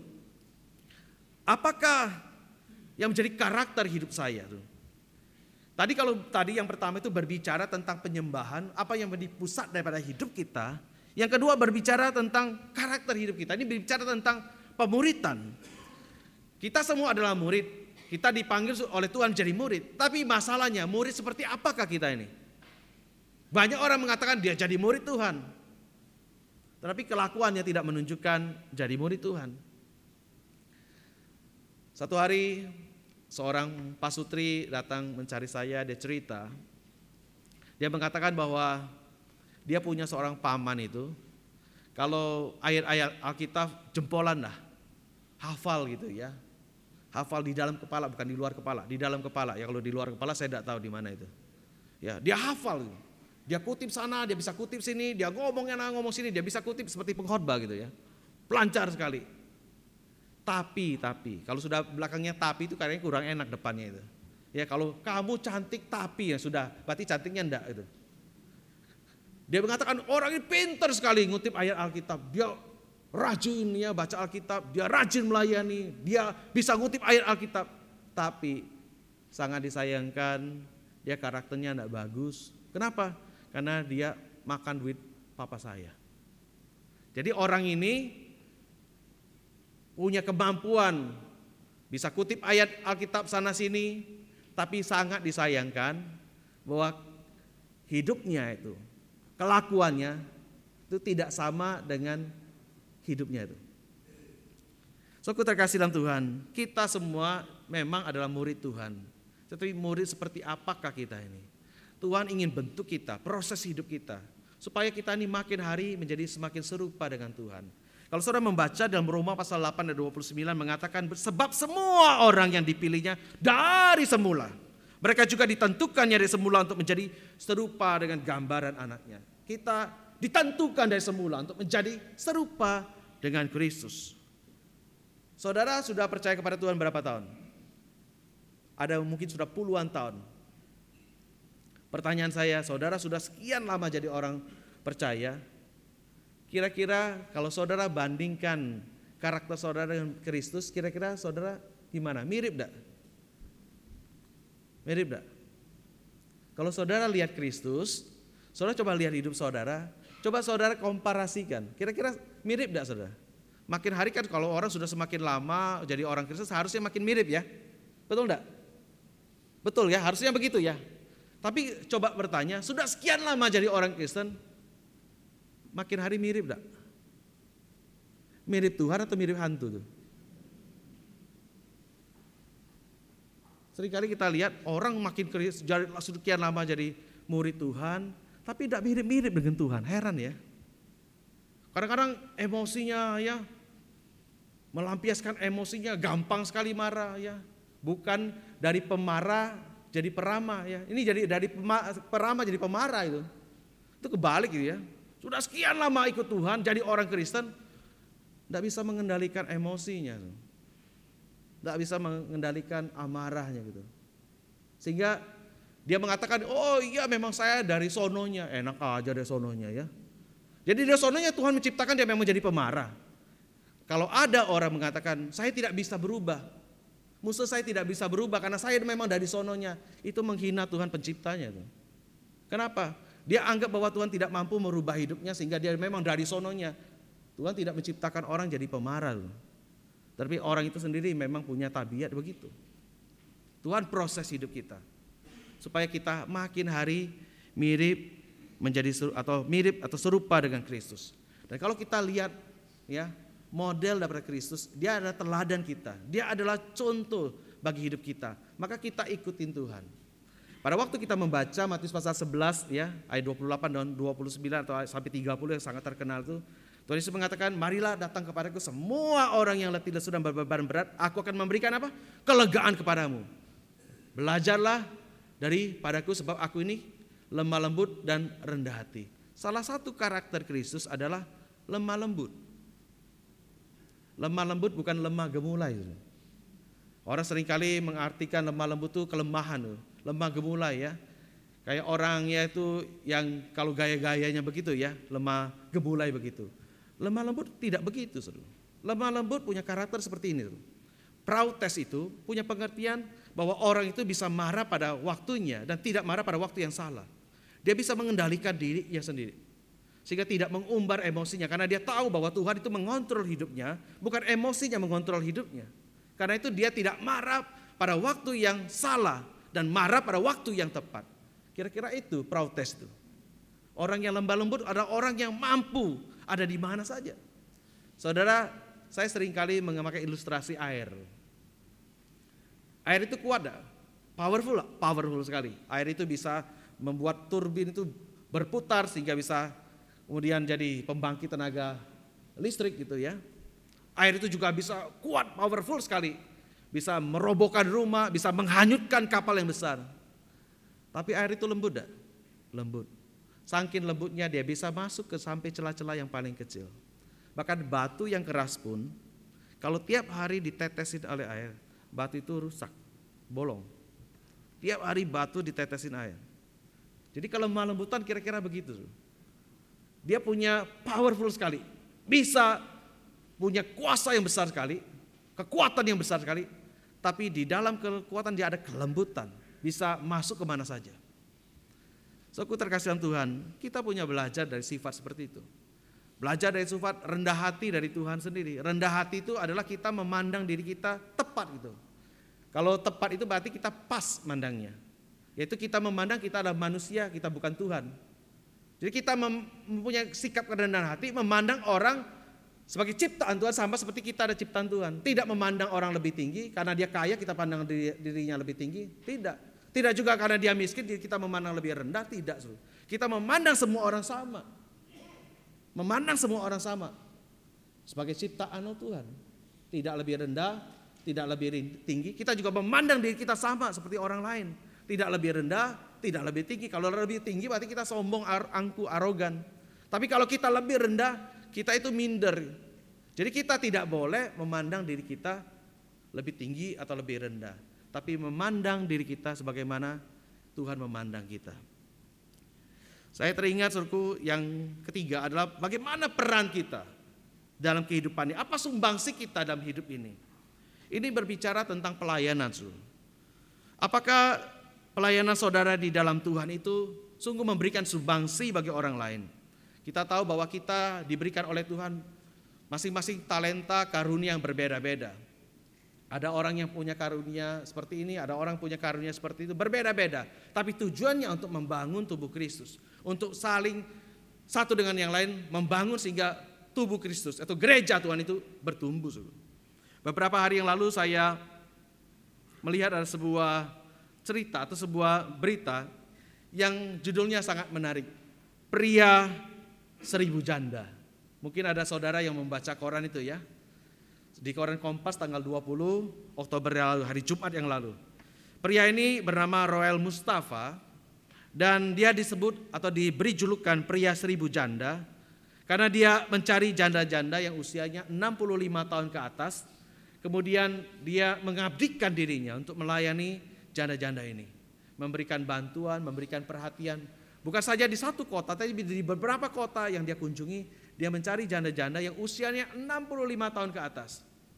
apakah yang menjadi karakter hidup saya? Tadi kalau tadi yang pertama itu berbicara tentang penyembahan, apa yang menjadi pusat daripada hidup kita. Yang kedua berbicara tentang karakter hidup kita. Ini berbicara tentang pemuritan. Kita semua adalah murid. Kita dipanggil oleh Tuhan jadi murid. Tapi masalahnya murid seperti apakah kita ini? Banyak orang mengatakan dia jadi murid Tuhan. Tetapi kelakuannya tidak menunjukkan jadi murid Tuhan. Satu hari seorang pasutri datang mencari saya, dia cerita. Dia mengatakan bahwa dia punya seorang paman itu, kalau ayat-ayat Alkitab jempolan lah, hafal gitu ya. Hafal di dalam kepala, bukan di luar kepala, di dalam kepala. Ya kalau di luar kepala saya tidak tahu di mana itu. Ya, dia hafal. Dia kutip sana, dia bisa kutip sini, dia ngomongnya ngomong sini, dia bisa kutip seperti pengkhotbah gitu ya. Pelancar sekali. Tapi, tapi, kalau sudah belakangnya tapi itu kayaknya kurang enak depannya itu. Ya kalau kamu cantik tapi ya sudah, berarti cantiknya enggak itu. Dia mengatakan orang ini pintar sekali ngutip ayat Alkitab. Dia rajin ya baca Alkitab, dia rajin melayani, dia bisa ngutip ayat Alkitab. Tapi sangat disayangkan dia karakternya enggak bagus. Kenapa? Karena dia makan duit papa saya. Jadi orang ini punya kemampuan, bisa kutip ayat Alkitab sana sini, tapi sangat disayangkan bahwa hidupnya itu, kelakuannya itu tidak sama dengan hidupnya itu. Saudara terkasih dalam Tuhan, kita semua memang adalah murid Tuhan. Tetapi murid seperti apakah kita ini? Tuhan ingin bentuk kita, proses hidup kita, supaya kita ini makin hari menjadi semakin serupa dengan Tuhan. Kalau saudara membaca dalam Roma pasal delapan dan dua puluh sembilan mengatakan, sebab semua orang yang dipilihnya dari semula, mereka juga ditentukannya dari semula untuk menjadi serupa dengan gambaran anaknya. Kita ditentukan dari semula untuk menjadi serupa dengan Kristus. Saudara sudah percaya kepada Tuhan berapa tahun? Ada mungkin sudah puluhan tahun. Pertanyaan saya, saudara sudah sekian lama jadi orang percaya, kira-kira kalau saudara bandingkan karakter saudara dengan Kristus, kira-kira saudara gimana? Mirip enggak? Mirip enggak? Kalau saudara lihat Kristus, saudara coba lihat hidup saudara, coba saudara komparasikan, kira-kira mirip enggak saudara? Makin hari kan kalau orang sudah semakin lama jadi orang Kristen harusnya makin mirip ya. Betul enggak? Betul ya, harusnya begitu ya. Tapi coba bertanya, sudah sekian lama jadi orang Kristen, makin hari mirip enggak? Mirip Tuhan atau mirip hantu tuh? Seringkali kita lihat orang makin sekian lama jadi murid Tuhan, tapi tidak mirip-mirip dengan Tuhan, heran ya. Kadang-kadang emosinya ya, melampiaskan emosinya, gampang sekali marah ya. Bukan dari pemarah jadi peramah ya. Ini jadi dari peramah jadi pemarah itu. Itu kebalik gitu ya. Sudah sekian lama ikut Tuhan, jadi orang Kristen, tidak bisa mengendalikan emosinya. Tidak bisa mengendalikan amarahnya gitu. Sehingga dia mengatakan, oh iya memang saya dari sononya, enak aja dari sononya ya. Jadi dari sononya Tuhan menciptakan dia memang jadi pemarah. Kalau ada orang mengatakan, saya tidak bisa berubah, musuh saya tidak bisa berubah karena saya memang dari sononya, itu menghina Tuhan penciptanya. Kenapa? Dia anggap bahwa Tuhan tidak mampu merubah hidupnya sehingga dia memang dari sononya. Tuhan tidak menciptakan orang jadi pemarah. Tapi orang itu sendiri memang punya tabiat begitu. Tuhan proses hidup kita supaya kita makin hari mirip menjadi atau mirip atau serupa dengan Kristus. Dan kalau kita lihat ya, model daripada Kristus, dia adalah teladan kita. Dia adalah contoh bagi hidup kita. Maka kita ikutin Tuhan. Pada waktu kita membaca Matius pasal sebelas ya, ayat dua puluh delapan dan dua puluh sembilan atau sampai tiga puluh yang sangat terkenal itu, Tuhan Yesus mengatakan, marilah datang kepadaku semua orang yang letih lesu dan berbeban berat, aku akan memberikan apa? Kelegaan kepadamu. Belajarlah daripadaku sebab aku ini lemah lembut dan rendah hati. Salah satu karakter Kristus adalah lemah lembut. Lemah lembut bukan lemah gemulai. Orang seringkali mengartikan lemah lembut itu kelemahan, lemah gemulai ya. Kayak orangnya itu yang kalau gaya-gayanya begitu ya, lemah gemulai begitu. Lemah lembut tidak begitu. Lemah lembut punya karakter seperti ini. Proutes itu punya pengertian bahwa orang itu bisa marah pada waktunya dan tidak marah pada waktu yang salah. Dia bisa mengendalikan dirinya sendiri. Sehingga tidak mengumbar emosinya karena dia tahu bahwa Tuhan itu mengontrol hidupnya, bukan emosinya mengontrol hidupnya. Karena itu dia tidak marah pada waktu yang salah dan marah pada waktu yang tepat. Kira-kira itu proutes itu. Orang yang lembah lembut adalah orang yang mampu ada di mana saja. Saudara, saya seringkali memakai ilustrasi air. Air itu kuat, powerful, powerful sekali. Air itu bisa membuat turbin itu berputar sehingga bisa kemudian jadi pembangkit tenaga listrik gitu ya. Air itu juga bisa kuat, powerful sekali. Bisa merobohkan rumah, bisa menghanyutkan kapal yang besar. Tapi air itu lembut enggak? Lembut. Saking lembutnya dia bisa masuk ke sampai celah-celah yang paling kecil. Bahkan batu yang keras pun kalau tiap hari ditetesin oleh air, batu itu rusak, bolong. Tiap hari batu ditetesin air. Jadi kalau lemah lembutan kira-kira begitu. Dia punya powerful sekali. Bisa punya kuasa yang besar sekali, kekuatan yang besar sekali. Tapi di dalam kekuatan dia ada kelembutan. Bisa masuk kemana saja. Saudaraku terkasih dalam Tuhan, kita punya belajar dari sifat seperti itu. Belajar dari sifat rendah hati dari Tuhan sendiri. Rendah hati itu adalah kita memandang diri kita tepat gitu. Kalau tepat itu berarti kita pas mandangnya. Yaitu kita memandang kita adalah manusia, kita bukan Tuhan. Jadi kita mempunyai sikap kerendahan hati, memandang orang sebagai ciptaan Tuhan sama seperti kita ada ciptaan Tuhan. Tidak memandang orang lebih tinggi, karena dia kaya kita pandang diri, dirinya lebih tinggi. Tidak. Tidak juga karena dia miskin kita memandang lebih rendah, tidak. Kita memandang semua orang sama. Memandang semua orang sama. Sebagai ciptaan Tuhan. Tidak lebih rendah, tidak lebih tinggi. Kita juga memandang diri kita sama seperti orang lain. Tidak lebih rendah, tidak lebih tinggi. Kalau lebih tinggi berarti kita sombong, angku, arogan. Tapi kalau kita lebih rendah, kita itu minder. Jadi kita tidak boleh memandang diri kita lebih tinggi atau lebih rendah. Tapi memandang diri kita sebagaimana Tuhan memandang kita. Saya teringat saudaraku yang ketiga adalah bagaimana peran kita dalam kehidupan ini. Apa sumbangsi kita dalam hidup ini? Ini berbicara tentang pelayanan. Saudara. Apakah pelayanan saudara di dalam Tuhan itu sungguh memberikan sumbangsi bagi orang lain? Kita tahu bahwa kita diberikan oleh Tuhan masing-masing talenta karunia yang berbeda-beda. Ada orang yang punya karunia seperti ini, ada orang punya karunia seperti itu, berbeda-beda. Tapi tujuannya untuk membangun tubuh Kristus, untuk saling satu dengan yang lain, membangun sehingga tubuh Kristus atau gereja Tuhan itu bertumbuh. Beberapa hari yang lalu saya melihat ada sebuah cerita atau sebuah berita yang judulnya sangat menarik. Pria seribu janda. Mungkin ada saudara yang membaca koran itu ya. Di koran Kompas tanggal dua puluh Oktober yang lalu, hari Jumat yang lalu. Pria ini bernama Roel Mustafa dan dia disebut atau diberi julukan pria seribu janda karena dia mencari janda-janda yang usianya enam puluh lima tahun ke atas. Kemudian dia mengabdikan dirinya untuk melayani janda-janda ini. Memberikan bantuan, memberikan perhatian. Bukan saja di satu kota, tapi di beberapa kota yang dia kunjungi. Dia mencari janda-janda yang usianya enam puluh lima tahun ke atas.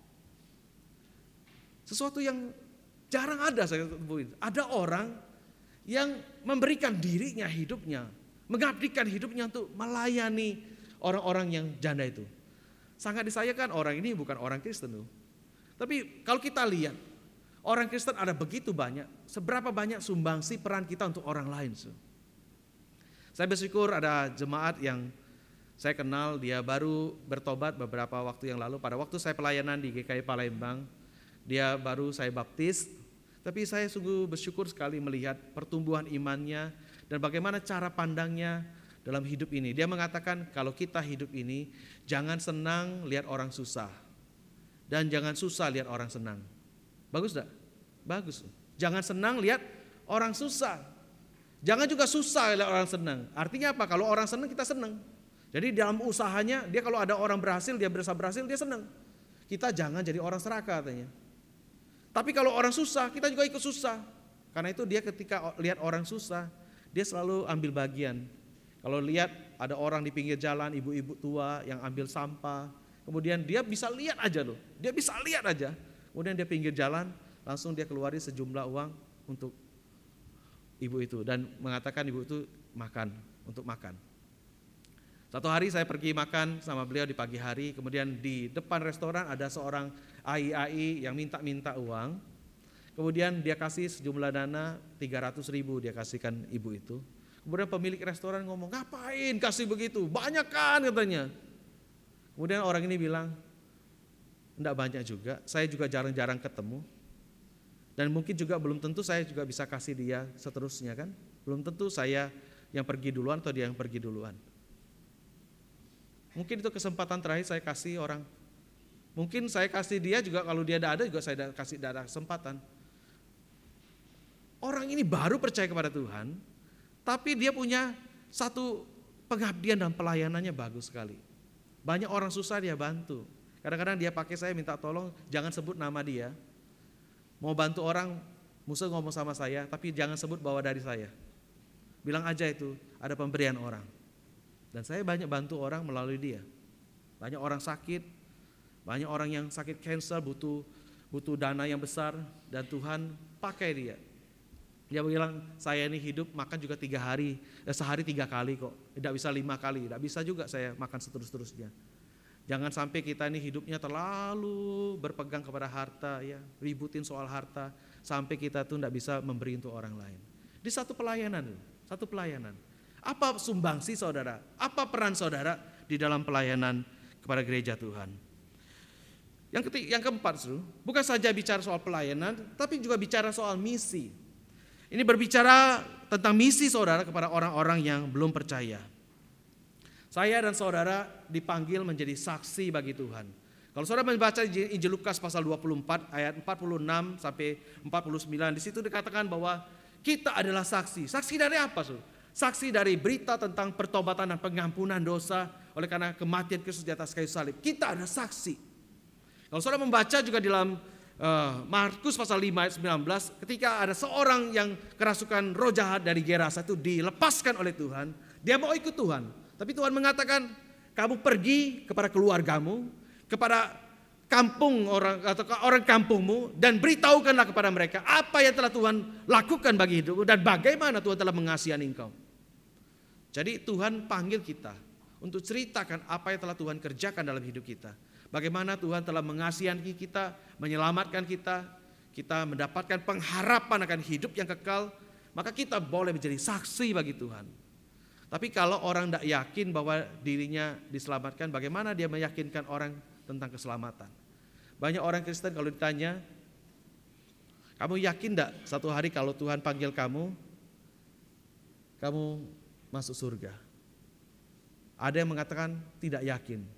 Sesuatu yang jarang ada saya temuin. Ada orang yang memberikan dirinya, hidupnya, mengabdikan hidupnya untuk melayani orang-orang yang janda itu. Sangat disayangkan orang ini bukan orang Kristen tuh. Tapi kalau kita lihat, orang Kristen ada begitu banyak. Seberapa banyak sumbangsi peran kita untuk orang lain. So. Saya bersyukur ada jemaat yang saya kenal, dia baru bertobat beberapa waktu yang lalu. Pada waktu saya pelayanan di G K I Palembang, dia baru saya baptis. Tapi saya sungguh bersyukur sekali melihat pertumbuhan imannya dan bagaimana cara pandangnya dalam hidup ini. Dia mengatakan kalau kita hidup ini jangan senang lihat orang susah dan jangan susah lihat orang senang. Bagus enggak? Bagus. Jangan senang lihat orang susah. Jangan juga susah lihat orang senang. Artinya apa? Kalau orang senang kita senang. Jadi dalam usahanya dia kalau ada orang berhasil, dia berasa berhasil, dia senang. Kita jangan jadi orang serakah katanya. Tapi kalau orang susah, kita juga ikut susah. Karena itu dia ketika lihat orang susah, dia selalu ambil bagian. Kalau lihat ada orang di pinggir jalan, ibu-ibu tua yang ambil sampah, kemudian dia bisa lihat aja loh, dia bisa lihat aja. Kemudian dia pinggir jalan, langsung dia keluarin sejumlah uang untuk ibu itu dan mengatakan ibu itu makan, untuk makan. Satu hari saya pergi makan sama beliau di pagi hari, kemudian di depan restoran ada seorang A I A I yang minta-minta uang. Kemudian dia kasih sejumlah dana tiga ratus ribu dia kasihkan ibu itu. Kemudian pemilik restoran ngomong, ngapain kasih begitu, banyak kan katanya. Kemudian orang ini bilang, enggak banyak juga, saya juga jarang-jarang ketemu. Dan mungkin juga belum tentu saya juga bisa kasih dia seterusnya kan. Belum tentu saya yang pergi duluan atau dia yang pergi duluan. Mungkin itu kesempatan terakhir saya kasih orang. Mungkin saya kasih dia juga kalau dia tidak ada juga saya kasih tidak ada kesempatan. Orang ini baru percaya kepada Tuhan, tapi dia punya satu pengabdian dan pelayanannya bagus sekali. Banyak orang susah dia bantu. Kadang-kadang dia pakai saya minta tolong, jangan sebut nama dia. Mau bantu orang, musuh ngomong sama saya, tapi jangan sebut bawa dari saya. Bilang aja itu, ada pemberian orang. Dan saya banyak bantu orang melalui dia. Banyak orang sakit, banyak orang yang sakit kanker butuh butuh dana yang besar dan Tuhan pakai dia. Dia bilang, saya ini hidup makan juga tiga hari, eh, sehari tiga kali kok. Tidak bisa lima kali, tidak bisa juga saya makan seterus-terusnya. Jangan sampai kita ini hidupnya terlalu berpegang kepada harta, ya, ributin soal harta, sampai kita tuh tidak bisa memberi untuk orang lain. Di satu pelayanan, satu pelayanan. Apa sumbangsi saudara? Apa peran saudara di dalam pelayanan kepada gereja Tuhan? Yang ketiga, yang keempat, bukan saja bicara soal pelayanan, tapi juga bicara soal misi. Ini berbicara tentang misi saudara kepada orang-orang yang belum percaya. Saya dan saudara dipanggil menjadi saksi bagi Tuhan. Kalau saudara membaca Injil Lukas pasal dua puluh empat ayat empat puluh enam sampai empat puluh sembilan, di situ dikatakan bahwa kita adalah saksi. Saksi dari apa, saudara? Saksi dari berita tentang pertobatan dan pengampunan dosa oleh karena kematian Kristus di atas kayu salib. Kita adalah saksi. Kalau saudara membaca juga di dalam Uh, Markus pasal lima ayat sembilan belas, ketika ada seorang yang kerasukan roh jahat dari Gerasa itu dilepaskan oleh Tuhan, dia mau ikut Tuhan, tapi Tuhan mengatakan, kamu pergi kepada keluargamu, kepada kampung orang atau orang kampungmu, dan beritahukanlah kepada mereka apa yang telah Tuhan lakukan bagi hidupmu dan bagaimana Tuhan telah mengasihani engkau. Jadi Tuhan panggil kita untuk ceritakan apa yang telah Tuhan kerjakan dalam hidup kita. Bagaimana Tuhan telah mengasihani kita, menyelamatkan kita, kita mendapatkan pengharapan akan hidup yang kekal, maka kita boleh menjadi saksi bagi Tuhan. Tapi kalau orang tidak yakin bahwa dirinya diselamatkan, bagaimana dia meyakinkan orang tentang keselamatan? Banyak orang Kristen kalau ditanya, kamu yakin tidak satu hari kalau Tuhan panggil kamu, kamu masuk surga? Ada yang mengatakan tidak yakin.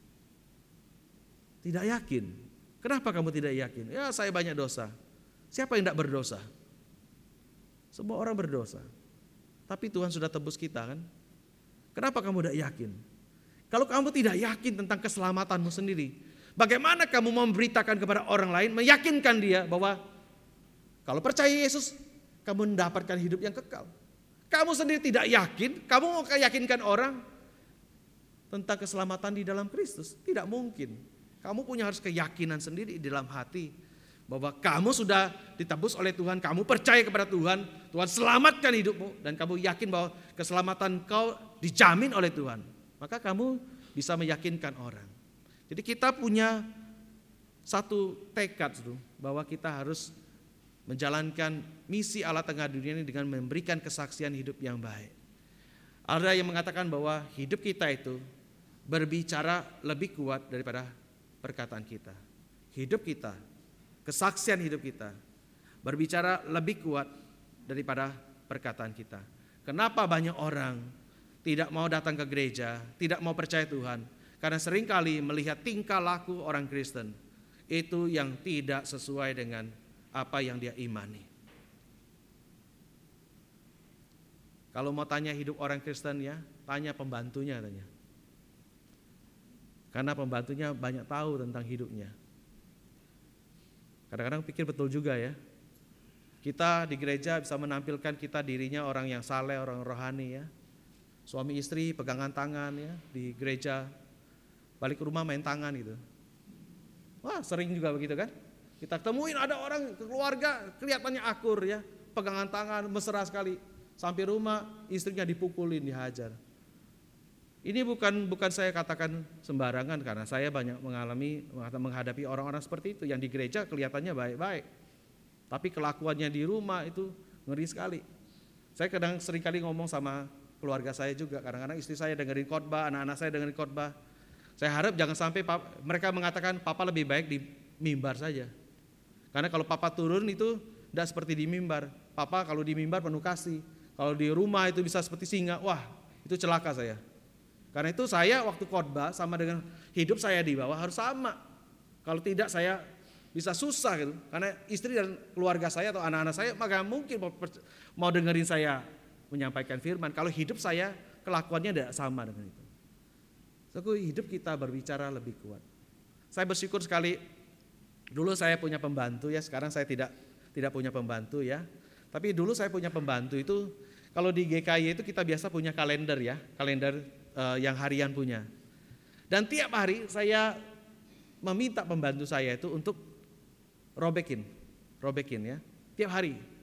Tidak yakin. Kenapa kamu tidak yakin? Ya, saya banyak dosa. Siapa yang tidak berdosa? Semua orang berdosa. Tapi Tuhan sudah tebus kita kan? Kenapa kamu tidak yakin? Kalau kamu tidak yakin tentang keselamatanmu sendiri, bagaimana kamu memberitakan kepada orang lain, meyakinkan dia bahwa kalau percaya Yesus, kamu mendapatkan hidup yang kekal. Kamu sendiri tidak yakin, kamu mau yakinkan orang tentang keselamatan di dalam Kristus? Tidak mungkin. Kamu punya harus keyakinan sendiri di dalam hati bahwa kamu sudah ditebus oleh Tuhan, kamu percaya kepada Tuhan, Tuhan selamatkan hidupmu, dan kamu yakin bahwa keselamatan kau dijamin oleh Tuhan. Maka kamu bisa meyakinkan orang. Jadi kita punya satu tekad bahwa kita harus menjalankan misi Allah tengah dunia ini dengan memberikan kesaksian hidup yang baik. Ada yang mengatakan bahwa hidup kita itu berbicara lebih kuat daripada perkataan kita. Hidup kita, kesaksian hidup kita berbicara lebih kuat daripada perkataan kita. Kenapa banyak orang tidak mau datang ke gereja, tidak mau percaya Tuhan? Karena seringkali melihat tingkah laku orang Kristen itu yang tidak sesuai dengan apa yang dia imani. Kalau mau tanya hidup orang Kristen ya, tanya pembantunya tanya. Karena pembantunya banyak tahu tentang hidupnya. Kadang-kadang pikir betul juga ya. Kita di gereja bisa menampilkan kita dirinya orang yang saleh, orang rohani ya. Suami istri pegangan tangan ya di gereja. Balik ke rumah main tangan gitu. Wah, sering juga begitu kan? Kita temuin ada orang keluarga kelihatannya akur ya, pegangan tangan mesra sekali. Sampai rumah istrinya dipukulin, dihajar. Ini bukan bukan saya katakan sembarangan, karena saya banyak mengalami menghadapi orang-orang seperti itu yang di gereja kelihatannya baik-baik, tapi kelakuannya di rumah itu ngeri sekali. Saya kadang sering kali ngomong sama keluarga saya juga, kadang-kadang istri saya dengerin khotbah, anak-anak saya dengerin khotbah. Saya harap jangan sampai papa, mereka mengatakan papa lebih baik di mimbar saja, karena kalau papa turun itu tidak seperti di mimbar. Papa kalau di mimbar penuh kasih, kalau di rumah itu bisa seperti singa. Wah, itu celaka saya. Karena itu saya waktu khotbah sama dengan hidup saya di bawah harus sama. Kalau tidak saya bisa susah gitu. Karena istri dan keluarga saya atau anak-anak saya maka mungkin mau dengerin saya menyampaikan firman. Kalau hidup saya kelakuannya tidak sama dengan itu. So, hidup kita berbicara lebih kuat. Saya bersyukur sekali dulu saya punya pembantu ya, sekarang saya tidak tidak punya pembantu ya. Tapi dulu saya punya pembantu itu, kalau di G K Y itu kita biasa punya kalender ya, kalender uh, yang harian punya. Dan tiap hari saya meminta pembantu saya itu untuk robekin, robekin ya, tiap hari.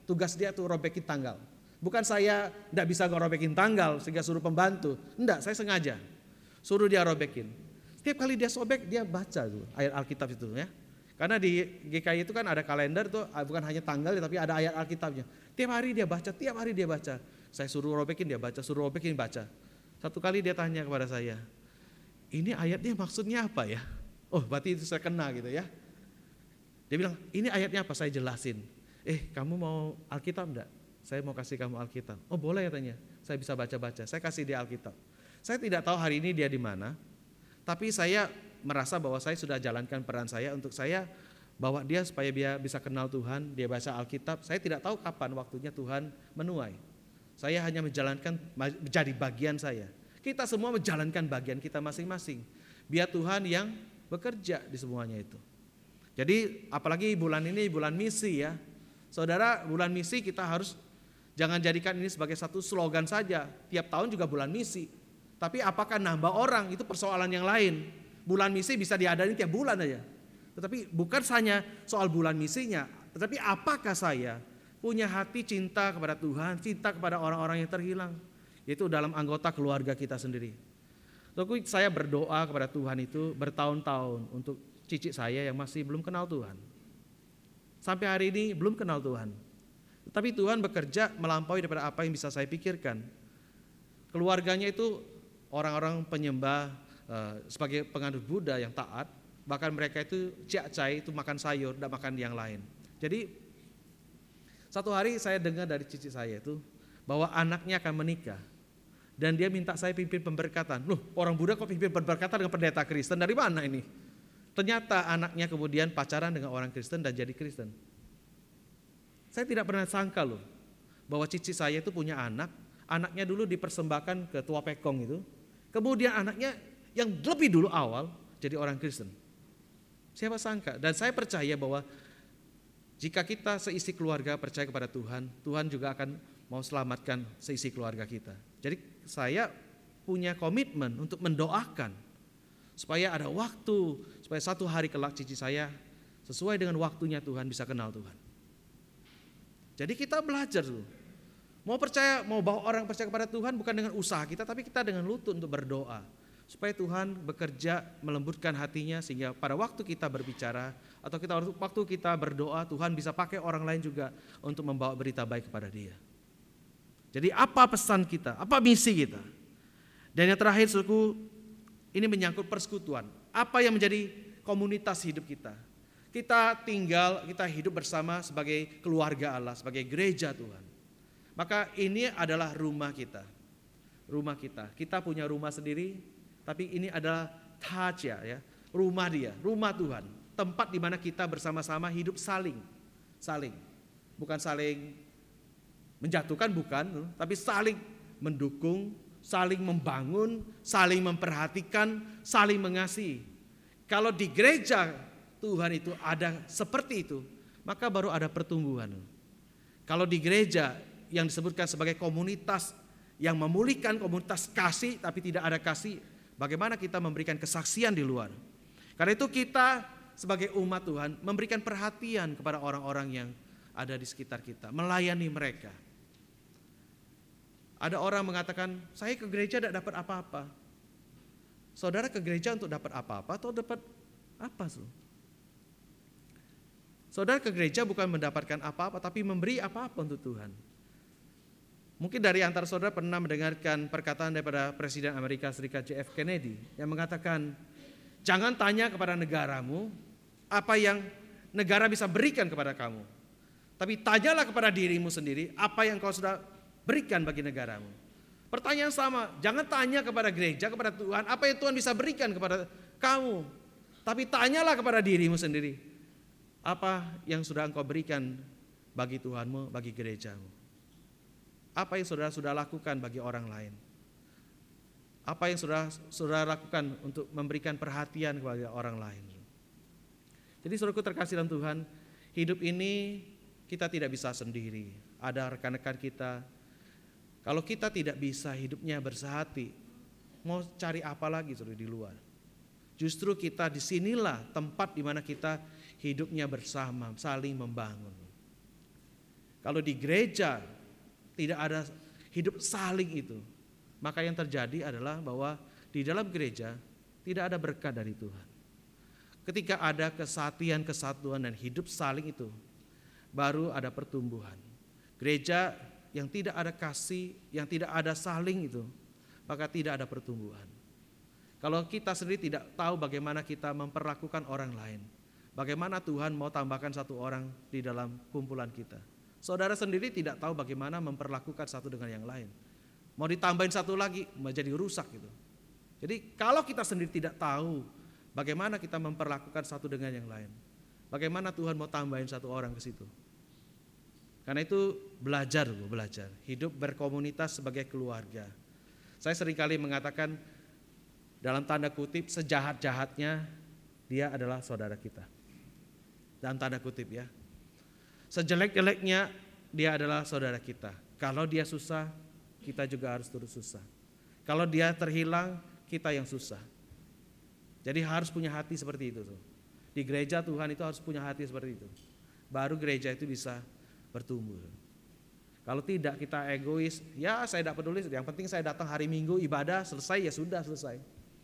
tugas dia tuh robekin tanggal. Bukan saya tidak bisa ngerobekin tanggal sehingga suruh pembantu. Enggak, saya sengaja suruh dia robekin. Setiap kali dia sobek dia baca tuh ayat Alkitab itu ya. Karena di G K I itu kan ada kalender tuh, bukan hanya tanggal tapi ada ayat Alkitabnya. Tiap hari dia baca, tiap hari dia baca. Saya suruh robekin dia baca, suruh robekin baca. Satu kali dia tanya kepada saya, ini ayatnya maksudnya apa ya? Oh berarti itu saya kena gitu ya. Dia bilang, ini ayatnya apa? Saya jelasin. Eh kamu mau Alkitab enggak? Saya mau kasih kamu Alkitab. Oh boleh katanya, saya bisa baca-baca. Saya kasih dia Alkitab. Saya tidak tahu hari ini dia di mana, tapi saya merasa bahwa saya sudah jalankan peran saya untuk saya bawa dia supaya dia bisa kenal Tuhan, dia baca Alkitab. Saya tidak tahu kapan waktunya Tuhan menuai. Saya hanya menjalankan menjadi bagian saya. Kita semua menjalankan bagian kita masing-masing. Biar Tuhan yang bekerja di semuanya itu. Jadi apalagi bulan ini bulan misi ya. Saudara, bulan misi kita harus jangan jadikan ini sebagai satu slogan saja. Tiap tahun juga bulan misi. Tapi apakah nambah orang itu persoalan yang lain. Bulan misi bisa diadain tiap bulan aja. Tetapi bukan hanya soal bulan misinya, tetapi apakah saya punya hati cinta kepada Tuhan, cinta kepada orang-orang yang terhilang, yaitu dalam anggota keluarga kita sendiri. Lalu saya berdoa kepada Tuhan itu bertahun-tahun untuk cicit saya yang masih belum kenal Tuhan. Sampai hari ini belum kenal Tuhan. Tetapi Tuhan bekerja melampaui daripada apa yang bisa saya pikirkan. Keluarganya itu orang-orang penyembah sebagai penganut Buddha yang taat, bahkan mereka itu ciak-cai itu makan sayur, tidak makan yang lain. Jadi satu hari saya dengar dari cici saya itu bahwa anaknya akan menikah dan dia minta saya pimpin pemberkatan. Loh, orang Buddha kok pimpin pemberkatan dengan pendeta Kristen, dari mana ini? Ternyata anaknya kemudian pacaran dengan orang Kristen dan jadi Kristen. Saya tidak pernah sangka loh bahwa cici saya itu punya anak, anaknya dulu dipersembahkan ke Tua Pekong itu, kemudian anaknya yang lebih dulu awal jadi orang Kristen. Siapa sangka? Dan saya percaya bahwa jika kita seisi keluarga percaya kepada Tuhan, Tuhan juga akan mau selamatkan seisi keluarga kita. Jadi saya punya komitmen untuk mendoakan supaya ada waktu, supaya satu hari kelak cici saya sesuai dengan waktunya Tuhan bisa kenal Tuhan. Jadi kita belajar dulu. Mau percaya, mau bawa orang percaya kepada Tuhan bukan dengan usaha kita, tapi kita dengan lutut untuk berdoa. Supaya Tuhan bekerja melembutkan hatinya sehingga pada waktu kita berbicara atau kita waktu kita berdoa Tuhan bisa pakai orang lain juga untuk membawa berita baik kepada dia. Jadi apa pesan kita? Apa misi kita? Dan yang terakhir suku ini menyangkut persekutuan. Apa yang menjadi komunitas hidup kita? Kita tinggal, kita hidup bersama sebagai keluarga Allah, sebagai gereja Tuhan. Maka ini adalah rumah kita. Rumah kita. Kita punya rumah sendiri. Tapi ini adalah taja ya, rumah dia, rumah Tuhan, tempat di mana kita bersama-sama hidup saling, saling, bukan saling menjatuhkan bukan, tapi saling mendukung, saling membangun, saling memperhatikan, saling mengasihi. Kalau di gereja Tuhan itu ada seperti itu, maka baru ada pertumbuhan. Kalau di gereja yang disebutkan sebagai komunitas yang memulihkan, komunitas kasih tapi tidak ada kasih, bagaimana kita memberikan kesaksian di luar. Karena itu kita sebagai umat Tuhan memberikan perhatian kepada orang-orang yang ada di sekitar kita, melayani mereka. Ada orang mengatakan, saya ke gereja tidak dapat apa-apa. Saudara ke gereja untuk dapat apa-apa atau dapat apa? Saudara ke gereja bukan mendapatkan apa-apa, tapi memberi apa-apa untuk Tuhan. Mungkin dari antara saudara pernah mendengarkan perkataan daripada Presiden Amerika Serikat J F Kennedy yang mengatakan, jangan tanya kepada negaramu apa yang negara bisa berikan kepada kamu. Tapi tanyalah kepada dirimu sendiri apa yang kau sudah berikan bagi negaramu. Pertanyaan sama, jangan tanya kepada gereja, kepada Tuhan, apa yang Tuhan bisa berikan kepada kamu. Tapi tanyalah kepada dirimu sendiri, apa yang sudah engkau berikan bagi Tuhanmu, bagi gerejamu. Apa yang saudara sudah lakukan bagi orang lain? Apa yang saudara saudara lakukan untuk memberikan perhatian kepada orang lain? Jadi saudaraku terkasih dalam Tuhan, hidup ini kita tidak bisa sendiri. Ada rekan-rekan kita. Kalau kita tidak bisa hidupnya bersehati, mau cari apa lagi saudara di luar? Justru kita disinilah tempat di mana kita hidupnya bersama, saling membangun. Kalau di gereja tidak ada hidup saling itu, maka yang terjadi adalah bahwa di dalam gereja tidak ada berkat dari Tuhan. Ketika ada kesatuan, kesatuan dan hidup saling itu, baru ada pertumbuhan. Gereja yang tidak ada kasih, yang tidak ada saling itu, maka tidak ada pertumbuhan. Kalau kita sendiri tidak tahu bagaimana kita memperlakukan orang lain, bagaimana Tuhan mau tambahkan satu orang di dalam kumpulan kita. Saudara sendiri tidak tahu bagaimana memperlakukan satu dengan yang lain. Mau ditambahin satu lagi menjadi rusak gitu. Jadi kalau kita sendiri tidak tahu bagaimana kita memperlakukan satu dengan yang lain, bagaimana Tuhan mau tambahin satu orang ke situ. Karena itu belajar, belajar. Hidup berkomunitas sebagai keluarga. Saya seringkali mengatakan dalam tanda kutip sejahat-jahatnya dia adalah saudara kita. Dalam tanda kutip ya. Sejelek-jeleknya dia adalah saudara kita. Kalau dia susah, kita juga harus turut susah. Kalau dia terhilang, kita yang susah. Jadi harus punya hati seperti itu tuh. Di gereja Tuhan itu harus punya hati seperti itu. Baru gereja itu bisa bertumbuh. Kalau tidak kita egois, ya saya tidak peduli, yang penting saya datang hari Minggu ibadah selesai ya sudah selesai.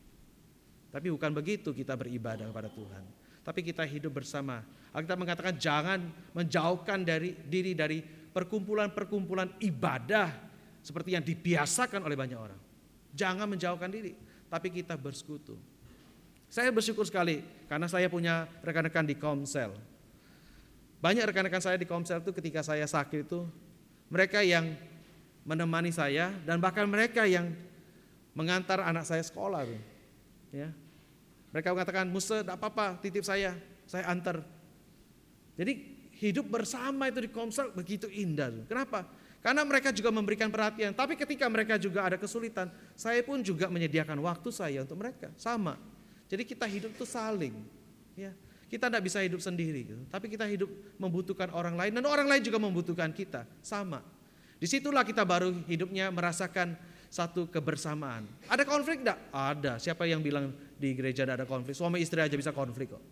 Tapi bukan begitu kita beribadah kepada Tuhan. Tapi kita hidup bersama. Alkitab mengatakan jangan menjauhkan dari diri dari perkumpulan-perkumpulan ibadah seperti yang dibiasakan oleh banyak orang. Jangan menjauhkan diri, tapi kita bersekutu. Saya bersyukur sekali karena saya punya rekan-rekan di Komsel. Banyak rekan-rekan saya di Komsel itu ketika saya sakit itu mereka yang menemani saya dan bahkan mereka yang mengantar anak saya sekolah tuh. Ya. Mereka mengatakan, "Musa, tidak apa-apa, titip saya, saya antar." Jadi hidup bersama itu di Komsel begitu indah. Kenapa? Karena mereka juga memberikan perhatian. Tapi ketika mereka juga ada kesulitan, saya pun juga menyediakan waktu saya untuk mereka. Sama. Jadi kita hidup itu saling. Ya. Kita tidak bisa hidup sendiri. Gitu. Tapi kita hidup membutuhkan orang lain. Dan orang lain juga membutuhkan kita. Sama. Disitulah kita baru hidupnya merasakan satu kebersamaan. Ada konflik enggak? Ada. Siapa yang bilang di gereja tidak ada konflik? Suami istri aja bisa konflik kok.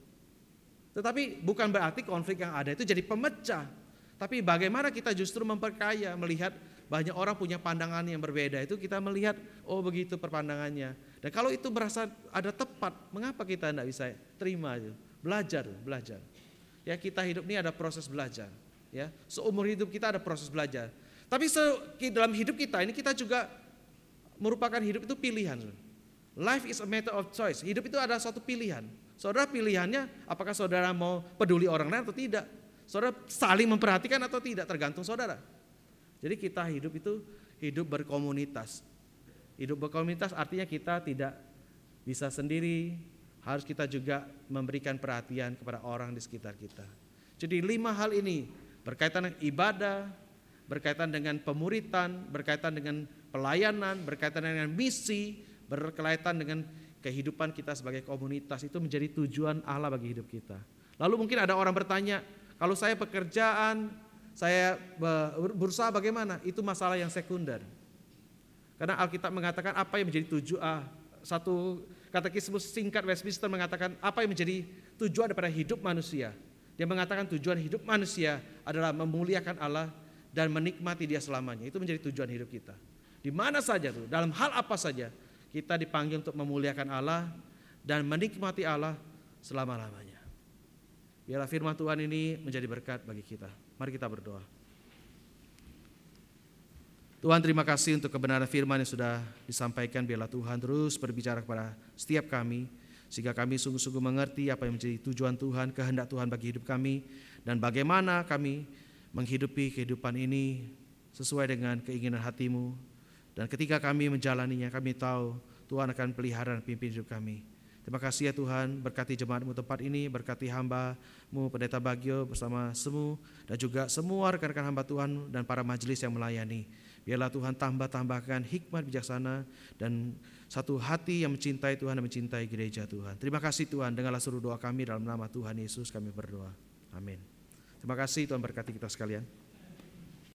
Tetapi bukan berarti konflik yang ada itu jadi pemecah. Tapi bagaimana kita justru memperkaya, melihat banyak orang punya pandangan yang berbeda. Itu kita melihat, oh begitu perpandangannya. Dan kalau itu merasa ada tepat, mengapa kita tidak bisa terima itu? Belajar, belajar. Ya kita hidup ini ada proses belajar. Ya seumur hidup kita ada proses belajar. Tapi dalam hidup kita ini kita juga merupakan hidup itu pilihan. Life is a matter of choice. Hidup itu ada suatu pilihan. Saudara pilihannya apakah saudara mau peduli orang lain atau tidak. Saudara saling memperhatikan atau tidak tergantung saudara. Jadi kita hidup itu hidup berkomunitas. Hidup berkomunitas artinya kita tidak bisa sendiri. Harus kita juga memberikan perhatian kepada orang di sekitar kita. Jadi lima hal ini berkaitan dengan ibadah, berkaitan dengan pemuritan, berkaitan dengan pelayanan, berkaitan dengan misi, berkaitan dengan kehidupan kita sebagai komunitas. Itu menjadi tujuan Allah bagi hidup kita. Lalu mungkin ada orang bertanya, kalau saya pekerjaan, saya berusaha bagaimana? Itu masalah yang sekunder. Karena Alkitab mengatakan apa yang menjadi tujuan, ah, satu katekismus singkat Westminster mengatakan apa yang menjadi tujuan daripada hidup manusia. Dia mengatakan tujuan hidup manusia adalah memuliakan Allah dan menikmati Dia selamanya. Itu menjadi tujuan hidup kita. Di mana saja tuh, dalam hal apa saja kita dipanggil untuk memuliakan Allah dan menikmati Allah selama-lamanya. Biarlah firman Tuhan ini menjadi berkat bagi kita. Mari kita berdoa. Tuhan, terima kasih untuk kebenaran firman yang sudah disampaikan. Biarlah Tuhan terus berbicara kepada setiap kami, sehingga kami sungguh-sungguh mengerti apa yang menjadi tujuan Tuhan, kehendak Tuhan bagi hidup kami, dan bagaimana kami menghidupi kehidupan ini sesuai dengan keinginan hati-Mu. Dan ketika kami menjalaninya, kami tahu Tuhan akan pelihara dan pimpin hidup kami. Terima kasih ya Tuhan, berkati jemaat-Mu tempat ini, berkati hamba-Mu Pendeta Bagio bersama semua, dan juga semua rekan-rekan hamba Tuhan dan para majelis yang melayani. Biarlah Tuhan tambah-tambahkan hikmat bijaksana dan satu hati yang mencintai Tuhan dan mencintai gereja Tuhan. Terima kasih Tuhan, dengarlah seluruh doa kami dalam nama Tuhan Yesus kami berdoa. Amin. Terima kasih Tuhan, berkati kita sekalian.